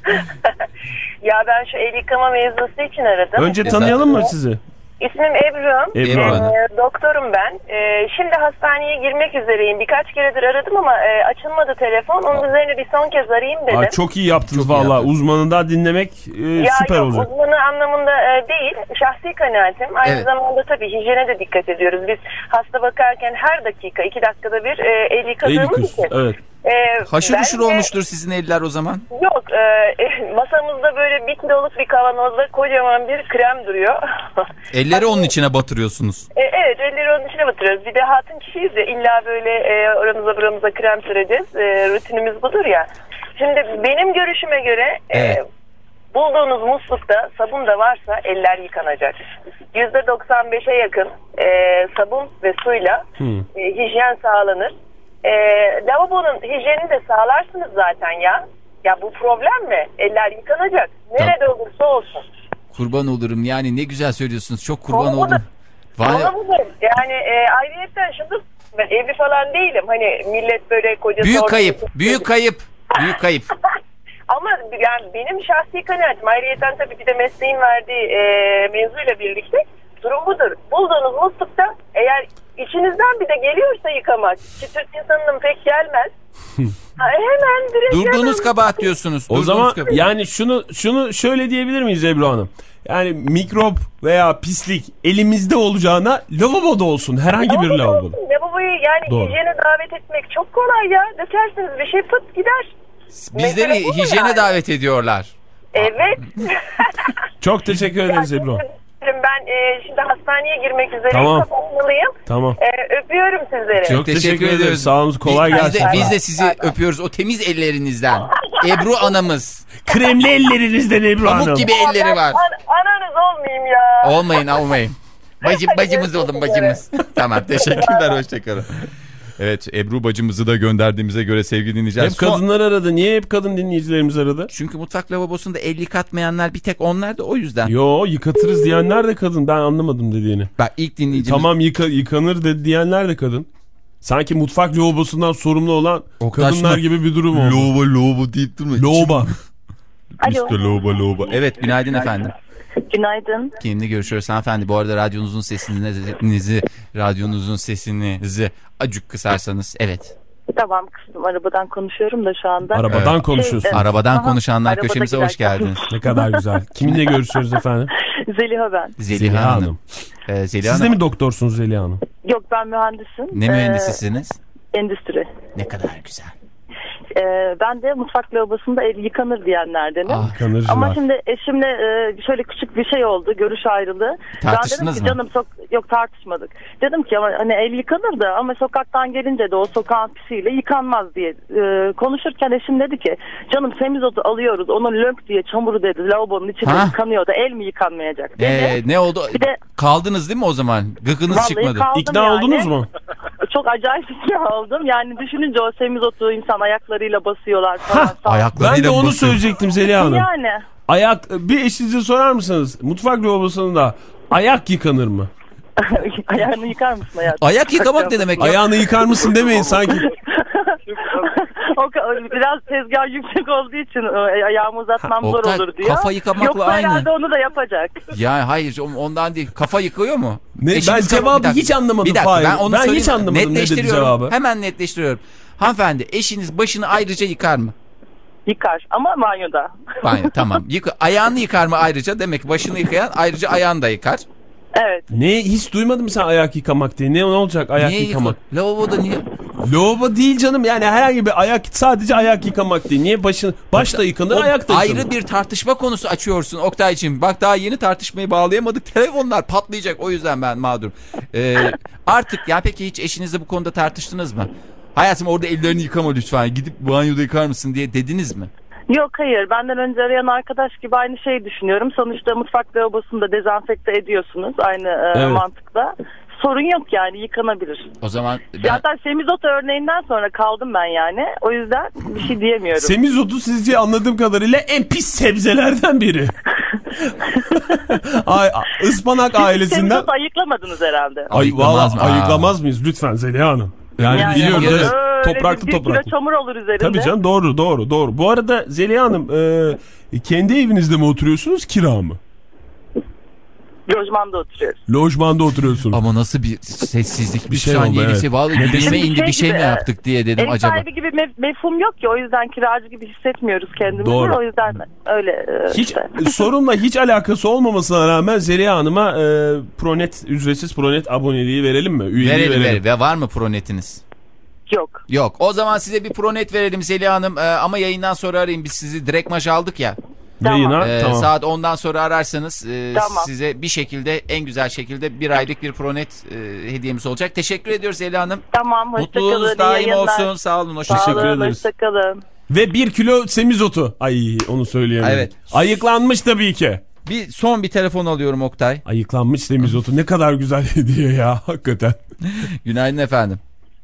Ya ben şu el yıkama mevzusu için aradım. Önce tanıyalım mı sizi? İsmim Ebru. Ebru Ebru Hanım. Ee, doktorum ben. Ee, şimdi hastaneye girmek üzereyim. Birkaç keredir aradım ama e, açılmadı telefon. Onun üzerine bir son kez arayayım dedim. Aa, çok iyi yaptınız Çok iyi valla. yaptınız. Uzmanından dinlemek e, ya süper yok, olacak. uzmanı anlamında e, değil. Şahsi kanaatim. Aynı Evet. zamanda tabii hijyene de dikkat ediyoruz. Biz hasta bakarken her dakika, iki dakikada bir e, el El yıkadığımız yıkıyorsunuz, için. evet. E, Haşır uşur bence- olmuştur sizin eller o zaman. Yok, e, masamızda böyle bir kiloluk bir kavanozda kocaman bir krem duruyor. Elleri onun içine batırıyorsunuz. E, evet, elleri onun içine batırıyoruz. Bir de hatun kişiyiz ya, illa böyle e, oramıza buramıza krem süreceğiz. E, rutinimiz budur ya. Şimdi benim görüşüme göre e, Evet. bulduğunuz muslukta sabun da varsa eller yıkanacak. yüzde doksan beşe yakın e, sabun ve suyla e, hijyen sağlanır. E, lavabonun hijyenini de sağlarsınız zaten ya. Ya bu problem mi? Eller yıkanacak. Nerede olursa olsun. Kurban olurum yani ne güzel söylüyorsunuz. Çok kurban Olmadı. oldum. Vay. Olabilir. Yani e, ayrıyetten şunu, ben evli falan değilim. Hani millet böyle kocası... Büyük orada- kayıp. Büyük kayıp. Büyük kayıp. Ama yani benim şahsi kanaatim, ayrıyetten tabii bir de mesleğin verdiği e, mevzuyla birlikte durum budur. Bulduğunuz muslukta eğer içinizden bir de geliyorsa yıkamak, ki Türk insanının pek gelmez. Ha, hemen direkt... Durduğunuz hemen- kabahat diyorsunuz. O Durduğunuz zaman kabahat. yani şunu şunu şöyle diyebilir miyiz Ebru Hanım? Yani mikrop veya pislik elimizde olacağına lavaboda olsun. Herhangi bir Lavaboda lavabo. olsun. Lavaboyu yani Doğru. hijyene davet etmek çok kolay ya. Dökersiniz bir şey pıt gider. Bizleri Mesele bu mu hijyene yani? davet ediyorlar. Evet. Çok teşekkür ederiz Ebru Hanım. Ben e, şimdi hastaneye girmek üzereyim. Tamam. Kapatmalıyım. Tamam. E, öpüyorum sizleri. Çok teşekkür ederiz. Sağ olun, kolay Biz- gelsin. Biz de, biz de sizi öpüyoruz o temiz ellerinizden. Ebru anamız. Kremli ellerinizden Ebru Hanım. Pamuk gibi elleri var. An- ananız olmayayım ya. Olmayın olmayın. Bacı, bacımız olun bacımız. Tamam teşekkürler hoşçakalın. Evet Ebru bacımızı da gönderdiğimize göre sevgili dinleyiciler. Hep kadınlar aradı. Niye hep kadın dinleyicilerimiz aradı? Çünkü mutfak lavabosunda el yıkatmayanlar bir tek onlar da o yüzden. Yo, yıkatırız diyenler de kadın. Ben anlamadım dediğini. Bak ilk dinleyicimiz. Tamam yıka, yıkanır dedi diyenler de kadın. Sanki mutfak lavabosundan sorumlu olan Oktay kadınlar şuna- gibi bir durum oldu. Loba loba deyip durma. Loba. mister Loba loba. Evet günaydın efendim. Günaydın. Kimle görüşüyoruz hanımefendi? Bu arada radyonuzun sesinizi, radyonuzun sesinizi acık kısarsanız. Evet. Tamam kızım, arabadan konuşuyorum da şu anda. Arabadan Evet. konuşuyorsun. Şey, Arabadan Aha, konuşanlar arabada köşemize hoş giderken. geldiniz. Ne kadar güzel. Kiminle görüşüyoruz efendim? Zeliha ben. Zeliha, Zeliha Hanım. Hanım. Ee, Zeliha Siz de Hanım. mi doktorsunuz Zeliha Hanım? Yok, ben mühendisim. Ne Ee, mühendisisiniz? endüstri. Ne kadar güzel. Ee, ben de mutfak lavabosunda el yıkanır diyenlerdenim. Ah, Yıkanırcılar. Ama şimdi eşimle e, şöyle küçük bir şey oldu. Görüş ayrılığı. Tartıştınız ben dedim mı? ki canım sok yok tartışmadık. Dedim ki ama hani el yıkanır da ama sokaktan gelince de o sokağın pisiyle yıkanmaz diye e, konuşurken eşim dedi ki canım semizotu alıyoruz. Onun lönk diye çamuru dedi lavabonun içinde Ha? yıkanıyor da el mi yıkanmayacak dedi. Ee, ne oldu? Bir de- Kaldınız değil mi o zaman? Gıkınız Vallahi çıkmadı. kaldım İkna yani. oldunuz mu? Çok acayip ikna oldum. Yani düşününce o semizotu insan ayaklarıyla basıyorlar falan. Sağ- Ayaklarıyla Ben de onu basıyor. söyleyecektim Zeliha Hanım. Yani. Ayak, bir eşinize sorar mısınız? Mutfak lavabosunda ayak yıkanır mı? Ayağını yıkar mısın hayatım? Ayak yıkamak ne demek ya? Ayağını yıkar mısın demeyin sanki. o ka- biraz tezgah yüksek olduğu için e, ayağımı uzatmam zor Oktay, olur diyor. kafa yıkamakla Yoksa aynı. herhalde onu da yapacak. Ya hayır ondan değil. Kafa yıkıyor mu? Ne, Eşiniz ben kafa- cevabı bir dakika, hiç anlamadım bir dakika, Fahir. Ben, onu Ben hiç söyleyeyim. anlamadım ne dedi Netleştiriyorum. cevabı. Hemen netleştiriyorum. Hanımefendi eşiniz başını ayrıca yıkar mı? Yıkar ama banyoda. Banyo tamam. Yıka, ayağını yıkar mı ayrıca? Demek ki başını yıkayan ayrıca ayağını da yıkar. Evet. Ne, hiç duymadın mı sen ayak yıkamak diye? Ne, ne olacak ayak Niye yıkamak? yıkar? Lavaboda niye? Lavabo değil canım, yani herhangi bir ayak, sadece ayak yıkamak değil. Niye başın, baş da yıkanır, O ayak da yıkanır. ayrı bir tartışma konusu açıyorsun Oktay'cığım. Bak daha yeni tartışmayı bağlayamadık. Telefonlar patlayacak, o yüzden ben mağdurum. Ee, artık ya peki hiç eşinizle bu konuda tartıştınız mı? Hayatım orada ellerini yıkama lütfen. Gidip banyoda yıkar mısın diye dediniz mi? Yok hayır, benden önce arayan arkadaş gibi aynı şeyi düşünüyorum. Sonuçta mutfak lavabosunu da dezenfekte ediyorsunuz aynı e, Evet. mantıkla. Sorun yok yani, yıkanabilir. O zaman ben... Zaten semizotu örneğinden sonra kaldım ben yani. O yüzden bir şey diyemiyorum. Semizotu sizce anladığım kadarıyla en pis sebzelerden biri. Ay, ıspanak ailesinden. Semizotu ayıklamadınız herhalde. Ay Ayıklamaz valla mı? ayıklamaz mıyız lütfen Zeliha Hanım? Yani, Yani biliyoruz. öyle Evet. Öyle Topraklı bir topraklı. kilo çamur olur üzerinde. Tabii canım, doğru doğru doğru. Bu arada Zeliha Hanım e, kendi evinizde mi oturuyorsunuz, kira mı? Lojmanda oturuyoruz. Lojmanda oturuyorsunuz. Ama nasıl bir sessizlik, bir, Bir şey saniye oldu, bir evet. şey. Vallahi yüreğime Şimdi indi şey bir şey gibi, mi yaptık diye dedim Ev acaba. sahibi gibi mef- mefhum yok ki, o yüzden kiracı gibi hissetmiyoruz kendimizi. Doğru. O yüzden öyle e, Hiç işte. sorunla hiç alakası olmamasına rağmen Zeliha Hanım'a e, Pronet, ücretsiz Pronet aboneliği verelim mi? Üyeliği Verelim verelim. verelim. Ve var mı Pronet'iniz? Yok. Yok. O zaman size bir Pronet verelim Zeliha Hanım. Ee, ama yayından sonra arayın. Biz sizi direkt maj aldık ya. Yayına Ee, tamam. Saat ondan sonra ararsanız e, Tamam. size bir şekilde, en güzel şekilde bir aylık bir Pronet e, hediyemiz olacak. Teşekkür ediyoruz Zeliha Hanım. Tamam, hoşçakalın. Mutluluğunuz daim olsun. Sağ olun. Sağ Hoşçakalın. Teşekkür olun, ederiz. hoşçakalın. Ve bir kilo semizotu. Ay onu söyleyemedim. Evet. Ayıklanmış tabii ki. Bir son bir telefon alıyorum Oktay. Ayıklanmış semizotu ne kadar güzel hediye ya hakikaten. Günaydın efendim.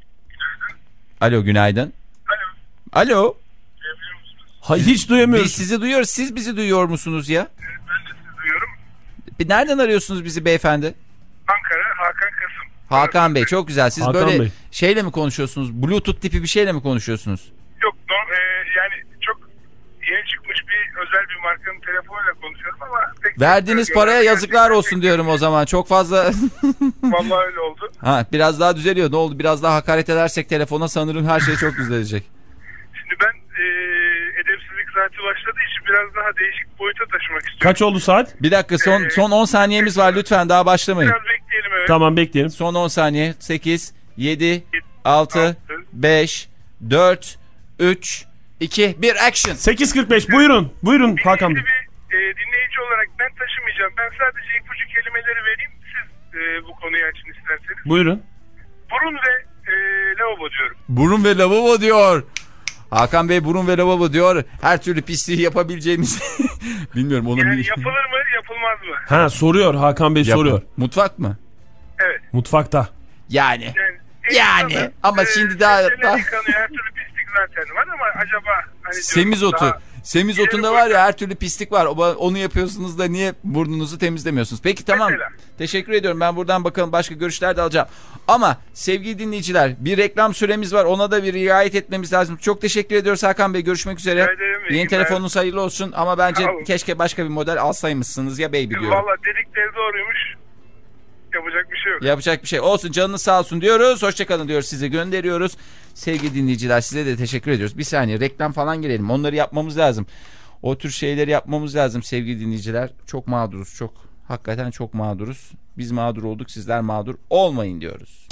Alo, günaydın. Alo. Alo. Ha, hiç duyamıyoruz. Biz sizi duyuyoruz. Siz bizi duyuyor musunuz ya? Ben de sizi duyuyorum. Bir nereden arıyorsunuz bizi beyefendi? Ankara, Hakan Kasım. Hakan Bey, çok güzel. Siz Hakan böyle Bey. şeyle mi konuşuyorsunuz? Bluetooth tipi bir şeyle mi konuşuyorsunuz? Yok, no, e, yani çok yeni çıkmış bir özel bir markanın telefonuyla konuşuyorum ama... Pek Verdiğiniz paraya yazıklar olsun diyorum o zaman. Çok fazla... Vallahi öyle oldu. Ha, biraz daha düzeliyor. Ne oldu? Biraz daha hakaret edersek telefona sanırım her şey çok düzelecek. Şimdi ben e, edepsizlik saati başladığı için biraz daha değişik boyuta taşımak istiyorum. Kaç oldu saat? Bir dakika, son son on saniyemiz var, lütfen daha başlamayın. Biraz bekleyelim, evet. Tamam bekleyelim. Son on saniye. sekiz, yedi, altı, beş, dört, üç, iki, bir, action. sekiz kırk beş buyurun. Buyurun Hakan Bey. Bir e, dinleyici olarak ben taşımayacağım. Ben sadece ipucu kelimeleri vereyim. Siz e, bu konuyu açın isterseniz. Buyurun. Burun ve e, lavabo diyorum. Burun ve lavabo diyor. Hakan Bey burun ve lavabo diyor. Her türlü pisliği yapabileceğimiz. Bilmiyorum onun Yani bir... yapılır mı yapılmaz mı? Ha soruyor Hakan Bey Yap- soruyor. Mutfak mı? Evet. Mutfakta. Yani. Yani, Yani, insanın, ama şimdi daha- sebzeleri daha- yıkanıyor, her türlü pislik zaten var ama acaba... Hani diyorum, Semizotu. daha- Semizotunda var ya, her türlü pislik var. O- Onu yapıyorsunuz da niye burnunuzu temizlemiyorsunuz? Peki tamam. Mesela. Teşekkür ediyorum. Ben buradan bakalım başka görüşler de alacağım. Ama sevgili dinleyiciler, bir reklam süremiz var. Ona da bir riayet etmemiz lazım. Çok teşekkür ediyoruz Hakan Bey. Görüşmek üzere. Rica ederim, iyi Yeni günler. telefonunuz hayırlı olsun. Ama bence Sağ olun. keşke başka bir model alsaymışsınız ya baby diyorum. Valla dedikleri doğruymuş. Yapacak bir şey yok. Yapacak bir şey olsun, canınız sağ olsun diyoruz. Hoşçakalın diyoruz, size gönderiyoruz. Sevgili dinleyiciler, size de teşekkür ediyoruz. Bir saniye reklam falan girelim. Onları yapmamız lazım. O tür şeyleri yapmamız lazım sevgili dinleyiciler. Çok mağduruz, çok. Hakikaten çok mağduruz. Biz mağdur olduk, sizler mağdur olmayın diyoruz.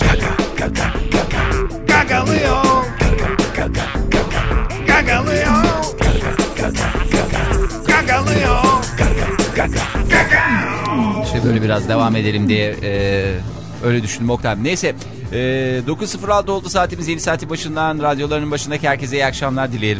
Gagalıyor. Gagalıyor. Gagalıyor. İşte böyle biraz devam edelim diye e, öyle düşündüm Oktay. Neyse e, dokuz sıfır altı oldu saatimiz. Yeni saati başından radyolarının başındaki herkese iyi akşamlar dileyelim.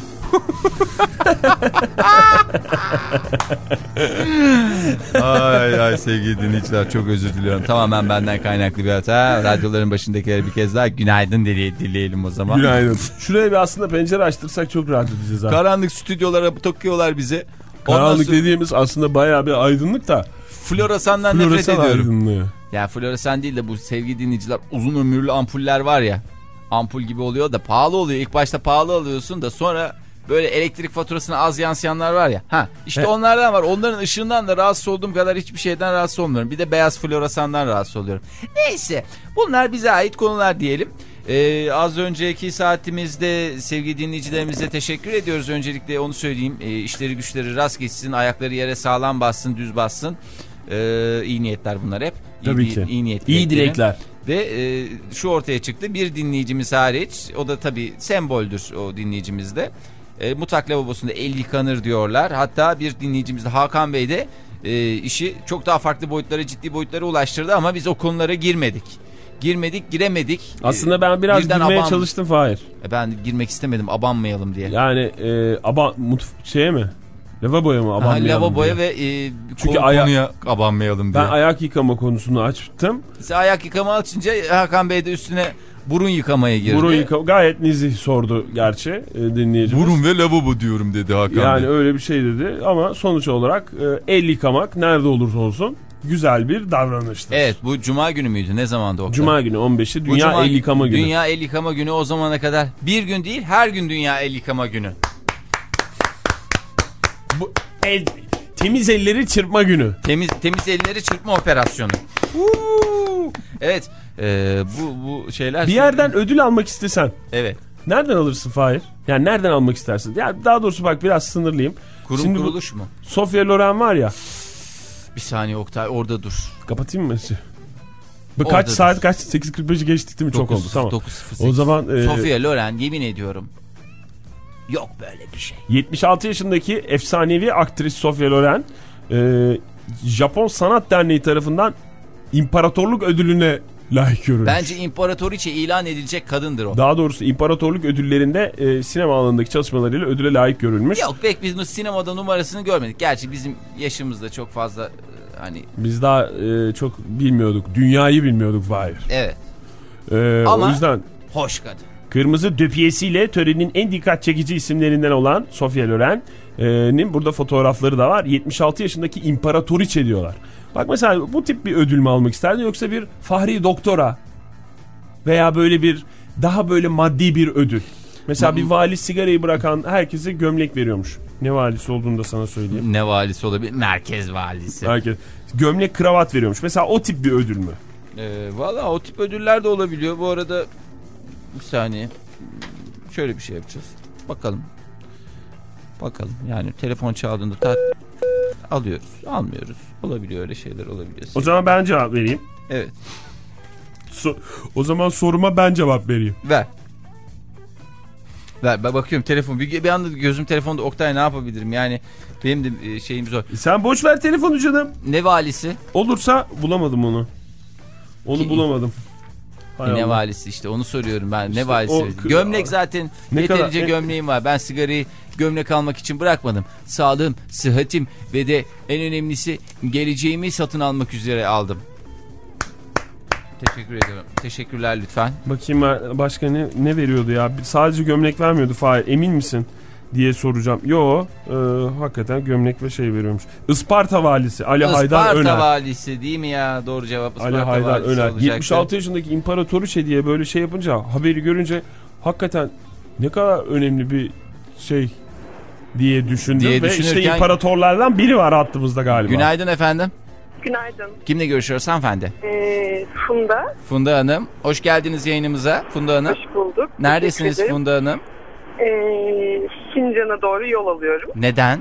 ay ay sevgili dinleyiciler, çok özür diliyorum. Tamamen benden kaynaklı bir hata. Radyoların başındakilere bir kez daha günaydın dile- dileyelim o zaman. Günaydın. Şuraya bir aslında pencere açtırsak çok rahat edeceğiz abi. Karanlık stüdyolara takıyorlar bizi. Ondan Karanlık sonra dediğimiz aslında bayağı bir aydınlık da. floresandan nefret Floresan ediyorum. aydınlığı. Ya floresan değil de bu sevgili dinleyiciler, uzun ömürlü ampuller var ya. Ampul gibi oluyor da pahalı oluyor. İlk başta pahalı alıyorsun da sonra böyle elektrik faturasına az yansıyanlar var ya. Ha işte He. onlardan var. Onların ışığından da rahatsız olduğum kadar hiçbir şeyden rahatsız olmuyorum. Bir de beyaz floresandan rahatsız oluyorum. Neyse, bunlar bize ait konular diyelim. Ee, az önceki saatimizde sevgili dinleyicilerimize teşekkür ediyoruz. Öncelikle onu söyleyeyim. Ee, işleri güçleri rast gitsin. Ayakları yere sağlam bassın, düz bassın. Ee, iyi niyetler bunlar hep. İyi, Tabii ki. iyi niyet İyi dilekleri. dilekler. Ve e, şu ortaya çıktı, bir dinleyicimiz hariç, o da tabii semboldür o dinleyicimiz de. E, mutfak lavabosunda el yıkanır diyorlar. Hatta bir dinleyicimiz de Hakan Bey de e, işi çok daha farklı boyutlara, ciddi boyutlara ulaştırdı ama biz o konulara girmedik. girmedik giremedik. Aslında ben biraz Birden girmeye aban... çalıştım Fahir. E ben girmek istemedim abanmayalım diye. Yani e, aba, mutf şeye mi? Lavaboya mı abanmayalım ha, lavaboya diye. ve e, Çünkü konu, aya... konuya abanmayalım diye. Ben ayak yıkama konusunu açtım. Size ayak yıkama açınca Hakan Bey de üstüne burun yıkamaya girdi. Burun yıkama gayet nezih sordu gerçi e, dinleyicimiz. Burun ve lavabo diyorum dedi Hakan yani Bey. Öyle bir şey dedi ama sonuç olarak e, el yıkamak nerede olursa olsun güzel bir davranıştır. Evet, bu cuma günü müydü? Ne zamandı o? Cuma günü on beşi Dünya cuma, El Yıkama Günü. Dünya El Yıkama Günü o zamana kadar bir gün değil her gün Dünya El Yıkama Günü. Bu el, temiz elleri çırpma günü. Temiz temiz elleri çırpma operasyonu. Evet, e, bu bu şeyler. Bir yerden ödül almak istesen. Evet. Nereden alırsın Fahir? Yani nereden almak istersin? Yani daha doğrusu bak biraz sınırlayayım. Kurum Şimdi kuruluş mu? Sofia Loren var ya. Bir saniye Oktay, orada dur. Kapatayım mı? Bu kaç orada saat dur. kaç? sekiz kırk beşi geçtik değil mi? Çok oldu. Tamam. dokuz sıfır sekiz. O zaman e, Sofia Loren, yemin ediyorum. Yok böyle bir şey. yetmiş altı yaşındaki efsanevi aktris Sofia Loren e, Japon Sanat Derneği tarafından İmparatorluk Ödülü'ne layık görülmüş. Bence imparatoriçe ilan edilecek kadındır o. Daha doğrusu imparatorluk ödüllerinde e, sinema alanındaki çalışmalarıyla ödüle layık görülmüş. Yok pek biz bu sinemada numarasını görmedik. Gerçi bizim yaşımızda çok fazla e, hani. Biz daha e, çok bilmiyorduk. Dünyayı bilmiyorduk Fahir. Evet. E, Ama o yüzden hoş kadın. kırmızı döpiyesiyle törenin en dikkat çekici isimlerinden olan Sofia Loren'in burada fotoğrafları da var. yetmiş altı yaşındaki imparatoriçe diyorlar. Bak mesela bu tip bir ödül mü almak isterdin yoksa bir fahri doktora veya böyle bir daha böyle maddi bir ödül. Mesela bir vali sigarayı bırakan herkese gömlek veriyormuş. Ne valisi olduğunu da sana söyleyeyim. Ne valisi olabilir? Merkez valisi. Herkes. Gömlek kravat veriyormuş. Mesela o tip bir ödül mü? Ee, Valla o tip ödüller de olabiliyor. Bu arada bir saniye. Şöyle bir şey yapacağız. Bakalım. Bakalım. Yani telefon çaldığında tat alıyoruz. Almıyoruz. Olabiliyor, öyle şeyler olabiliyor. O zaman ben cevap vereyim. Evet. So- o zaman soruma ben cevap vereyim. Ver. Ver. Ben bakıyorum telefon. Bir, bir anda gözüm telefonda. Oktay ne yapabilirim? Yani benim de şeyim zor. Sen boş ver telefonu canım. Ne valisi? Olursa bulamadım onu. Onu Ki, bulamadım. E ne valisi işte onu soruyorum ben. İşte ne valisi? O, gömlek zaten ne yeterince kadar, gömleğim var. Ben sigarayı gömlek almak için bırakmadım. Sağlığım, sıhhatim ve de en önemlisi geleceğimi satın almak üzere aldım. Teşekkür ederim. Teşekkürler lütfen. Bakayım başka ne, ne veriyordu ya? Sadece gömlek vermiyordu Fahir. Emin misin? Diye soracağım. Yo, e, hakikaten gömlek ve şey veriyormuş. Isparta valisi Ali Isparta Haydar Öner. Isparta valisi değil mi ya? Doğru cevap Isparta Ali Haydar valisi Öner. olacaktı. yetmiş altı yaşındaki imparatoriçe diye böyle şey yapınca, haberi görünce hakikaten ne kadar önemli bir şey diye düşündüm diye ve işte düşünürken... imparatorlardan biri var hattımızda galiba. Günaydın efendim. Günaydın. Kimle görüşüyoruz hanımefendi? Ee, Funda. Funda Hanım. Hoş geldiniz yayınımıza Funda Hanım. Hoş bulduk. Neredesiniz Funda Hanım? Ee, Sincan'a doğru yol alıyorum. Neden?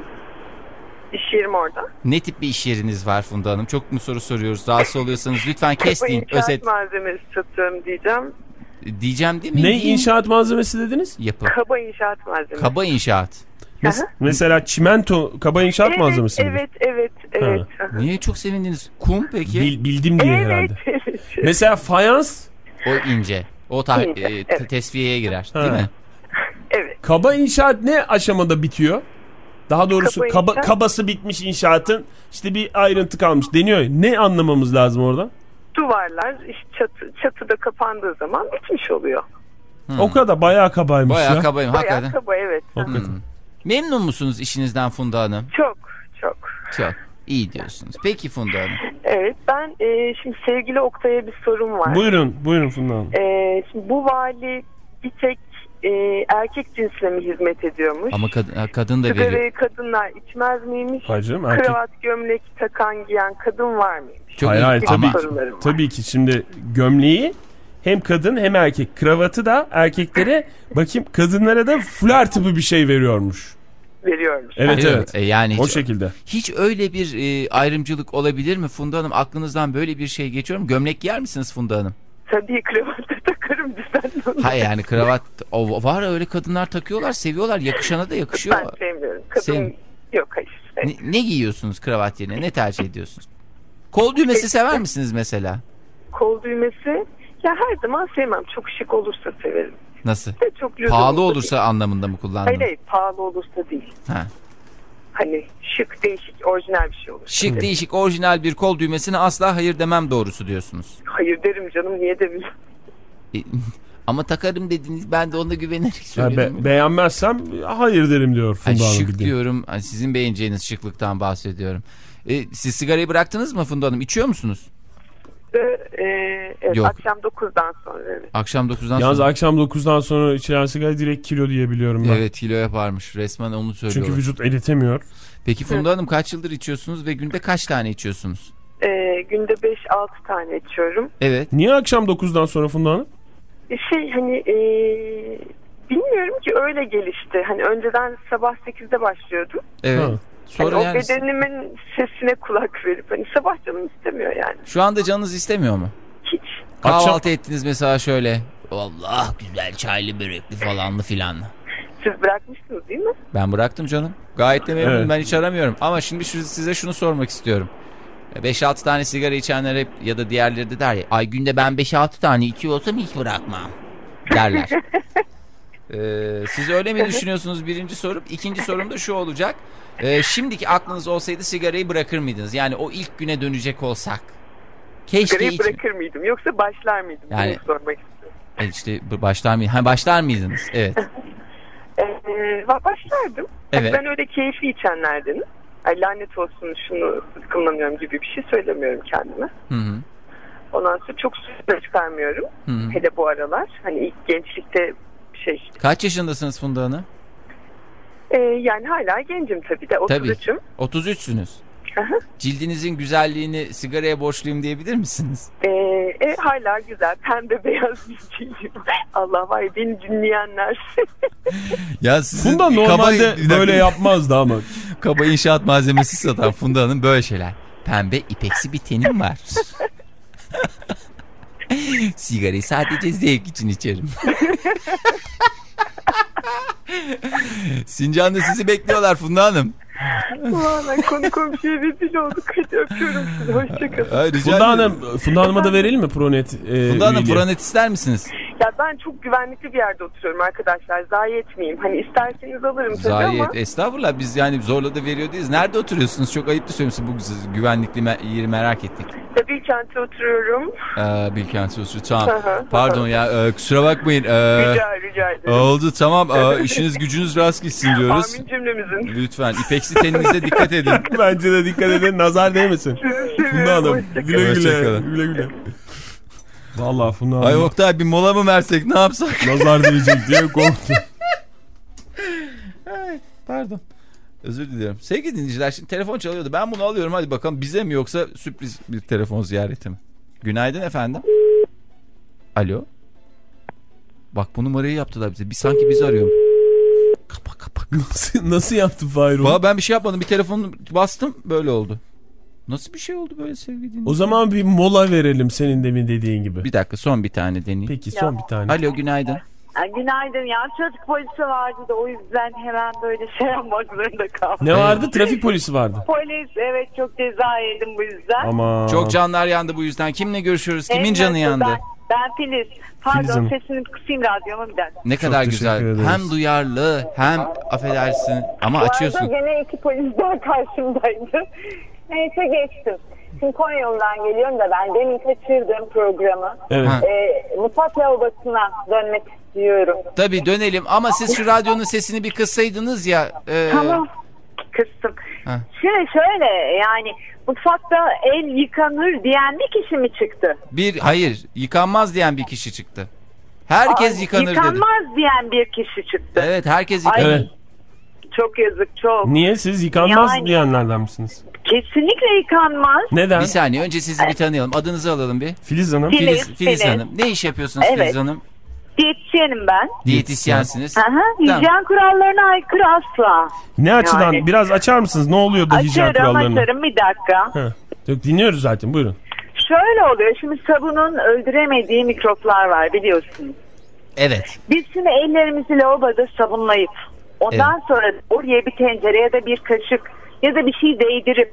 İş yerim orada. Ne tip bir iş yeriniz var Funda Hanım? Çok mu soru soruyoruz? Rahatsız oluyorsanız lütfen kesmeyin. Kaba inşaat Özet. malzemesi satıyorum diyeceğim. Diyeceğim değil mi? Ne Diyeyim. inşaat malzemesi dediniz? Yapı. Kaba inşaat malzemesi. Kaba inşaat. Mes- mesela çimento kaba inşaat evet, malzemesi mi? Evet, evet, evet. Niye çok sevindiniz? Kum peki? Bil, bildim diye Evet, herhalde. evet. Mesela fayans. O ince. O ta- İnce, e, t- evet. tesviyeye girer Ha. değil mi? Evet. Kaba inşaat ne aşamada bitiyor? Daha doğrusu Kaba kaba, inşaat- kabası bitmiş inşaatın işte bir ayrıntı kalmış deniyor. Ne anlamamız lazım orada? Duvarlar, işte çatı, çatıda kapandığı zaman bitmiş oluyor. Hmm. O kadar bayağı kabaymış Bayağı ya. kabayım Bayağı hakikaten. kaba, evet. Hakikaten. Hmm. Memnun musunuz işinizden Funda Hanım? Çok, çok. Çok. İyi diyorsunuz. Peki Funda Hanım. Evet, ben e, şimdi sevgili Oktay'a bir sorum var. Buyurun, buyurun Funda Hanım. E, şimdi bu vali bir tek e, erkek cinsine mi hizmet ediyormuş? Ama kad- kadın da veriyor. Sigarayı kadınlar içmez miymiş? Hayır canım, erkek- Kravat, gömlek takan, giyen kadın var mıymış? Çok Hayır iyi. hayır Benim tabii ki, sorularım var. tabii ki şimdi gömleği hem kadın hem erkek, kravatı da erkeklere, bakayım kadınlara da fular tipi bir şey veriyormuş. Veriyormuş. Evet Değil mi? evet. E, yani O hiç, şekilde. hiç öyle bir e, ayrımcılık olabilir mi Funda Hanım? Aklınızdan böyle bir şey geçiyor mu? Gömlek giyer misiniz Funda Hanım? Tabii kravatı takarım düzenli. Hayır yani kravat o, var öyle kadınlar takıyorlar, seviyorlar, yakışana da yakışıyor. Ben sevmiyorum. Kadın Sev- yok hayır. Ne, ne giyiyorsunuz kravat yerine? Ne tercih ediyorsunuz? Kol düğmesi sever misiniz mesela? Kol düğmesi Ya her zaman sevmem. Çok şık olursa severim. Nasıl? De çok pahalı olursa değil. Anlamında mı kullandın? Hayır hayır, pahalı olursa değil. Ha. Hani şık, değişik, orijinal bir şey olur. Şık, evet. değişik, orijinal bir kol düğmesine asla hayır demem doğrusu diyorsunuz. Hayır derim canım, niye demeyeyim. E, ama takarım dediniz, ben de ona güvenerek söylüyorum. Be beğenmezsem hayır derim diyor Funda Hanım. Şık diyorum, hani sizin beğeneceğiniz şıklıktan bahsediyorum. E, siz sigarayı bıraktınız mı Funda Hanım? İçiyor musunuz? Ee, evet, Yok. akşam dokuzdan sonra. Evet. Akşam dokuzdan Yalnız sonra. akşam dokuzdan sonra içilen sigara direkt kilo diyebiliyorum ben. Evet, kilo yaparmış. Resmen onu söylüyorlar. Çünkü vücut eritemiyor. Peki Funda Hanım kaç yıldır içiyorsunuz ve günde kaç tane içiyorsunuz? Ee, günde beş altı tane içiyorum. Evet. Niye akşam dokuzdan sonra Funda Hanım? Şey hani ee, bilmiyorum ki, öyle gelişti. Hani önceden sabah sekizde başlıyordum. Evet. Ha. Sonra hani yani... o bedenimin sesine kulak verip hani sabah canım istemiyor yani. Şu anda canınız istemiyor mu? Hiç. Kahvaltı Akşam... ettiniz mesela şöyle. Allah güzel çaylı börekli falanlı filanlı. Siz bırakmışsınız değil mi? Ben bıraktım canım. Gayet de memnunum. Evet. Ben hiç aramıyorum. Ama şimdi şu, size şunu sormak istiyorum. beş altı tane sigara içenler hep ya da diğerleri de der ya, ay günde ben beş altı tane içiyorsam hiç bırakmam derler. ee, siz öyle mi düşünüyorsunuz, birinci sorum. İkinci sorum da şu olacak. Ee, şimdiki aklınız olsaydı sigarayı bırakır mıydınız? Yani o ilk güne dönecek olsak. Keşke Sigarayı hiç... bırakır mıydım yoksa başlar mıydım? Yani- Bunu sormak istiyorum. E işte başlar mıydınız? Ha, başlar mıydınız? Evet. Ee, başlardım. Evet. Ben öyle keyifli içenlerdenim. Ay, lanet olsun şunu kullanıyorum gibi bir şey söylemiyorum kendime. Hı hı. Ondan sonra çok süre çıkarmıyorum. Hı hı. Hele bu aralar. Hani ilk gençlikte şey. Kaç yaşındasınız Funda Hanım? E, yani hala gencim tabii de. Tabii. otuz üçüm. otuz üçsünüz. Aha. Cildinizin güzelliğini sigaraya borçluyum diyebilir misiniz? E, e, hala güzel. Pembe beyaz bir cildim. Allah var ya, beni dinleyenler. Ya sizin Funda normalde kaba, böyle yapmazdı ama. Kaba inşaat malzemesi satan Funda Hanım böyle şeyler. Pembe ipeksi bir tenim var. Sigarayı sadece zevk için içerim. Sincan'da sizi bekliyorlar Funda Hanım. Valla konu komşuya rezil olduk. Hadi öpüyorum sizi. Hoşçakalın. Funda Hanım, Funda Hanım'a da verelim mi Pronet? E, Funda Hanım üyeliği? Pronet ister misiniz? Ya ben çok güvenlikli bir yerde oturuyorum arkadaşlar. Zayi etmeyeyim. Hani isterseniz alırım tabii Zayi ama. et. Estağfurullah, biz yani zorla da veriyor değiliz. Nerede oturuyorsunuz? Çok ayıp da söylüyorsunuz. Bu güvenlikli me- yeri merak ettik. Tabii kentte oturuyorum. Ee, Bilkent Usulü. Tamam. Hı hı, Pardon hı. ya, e, kusura bakmayın. E, Rica, rica ederim. oldu tamam. E, işiniz gücünüz rast gitsin diyoruz. Amin cümlemizin. Lütfen ipeksi teninize dikkat edin. Bence de dikkat edin, nazar değmesin. Funda Hanım, güle güle. Hoşçakalın. Güle güle. Vallahi Funda Hanım Ay Oktay, bir mola mı versek, ne yapsak? nazar değecek diye korktum. Ay, pardon. Özür diliyorum. Sevgili dinleyiciler, şimdi telefon çalıyordu. Ben bunu alıyorum, hadi bakalım bize mi yoksa sürpriz bir telefon ziyareti mi? Günaydın efendim. Alo. Bak bu numarayı yaptılar bize. Bir sanki bizi arıyor. Kapa kapa. Nasıl, nasıl yaptın Fahir onu? Valla ben bir şey yapmadım. Bir telefonu bastım, böyle oldu. Nasıl bir şey oldu böyle sevgili dinleyiciler? O zaman bir mola verelim senin demin dediğin gibi. Bir dakika, son bir tane deneyeyim. Peki son bir tane. Alo, günaydın. Ay, günaydın ya. Trafik polisi vardı da o yüzden hemen böyle şey yapmak zorunda kaldım. Ne vardı? Trafik polisi vardı. Polis, evet, çok ceza yedim bu yüzden. Ama Çok canlar yandı bu yüzden. Kimle görüşüyoruz? Kimin Evet, canı yandı? Ben, ben Filiz. Pardon, Filiz Hanım. sesini kısayım radyomu bir dakika. Ne kadar teşekkür güzel. ederiz. Hem duyarlı hem affedersin ama açıyorsun. Bu arada gene iki polis daha karşımdaydı. Neyse geçtim. Şimdi Konya yolundan geliyorum da ben demin kaçırdığım programı. Evet. Ha. E, mutfak lavabosuna dönmek istiyorum. Tabii dönelim ama siz şu radyonun sesini bir kıssaydınız ya. E, Tamam. Kıstım. Ha. Şimdi şöyle, yani mutfakta el yıkanır diyen bir kişi mi çıktı? Bir hayır, yıkanmaz diyen bir kişi çıktı. Herkes Ay, yıkanır dedi. Yıkanmaz diyen bir kişi çıktı. Evet, herkes yıkanır. Evet. Çok yazık, çok. Niye siz yıkanmaz Yani- diyenlerden misiniz? Kesinlikle yıkanmaz. Neden? Bir saniye, önce sizi bir tanıyalım. Adınızı alalım bir. Filiz Hanım. Filiz. Filiz, Filiz Filiz. Hanım. Ne iş yapıyorsunuz Evet. Filiz Hanım? Diyetisyenim ben. Diyetisyensiniz. Aha, hijyen Tamam. kurallarına aykırı asla. Ne açıdan? Yani- Biraz açar mısınız? Ne oluyor da hijyen Açarım kurallarını? açarım bir dakika. Ha. Yok, dinliyoruz zaten, buyurun. Şöyle oluyor, şimdi sabunun öldüremediği mikroplar var biliyorsunuz. Evet. Biz şimdi ellerimizi lavaboda sabunlayıp ondan sonra oraya bir tencere ya da bir kaşık ya da bir şey değdirip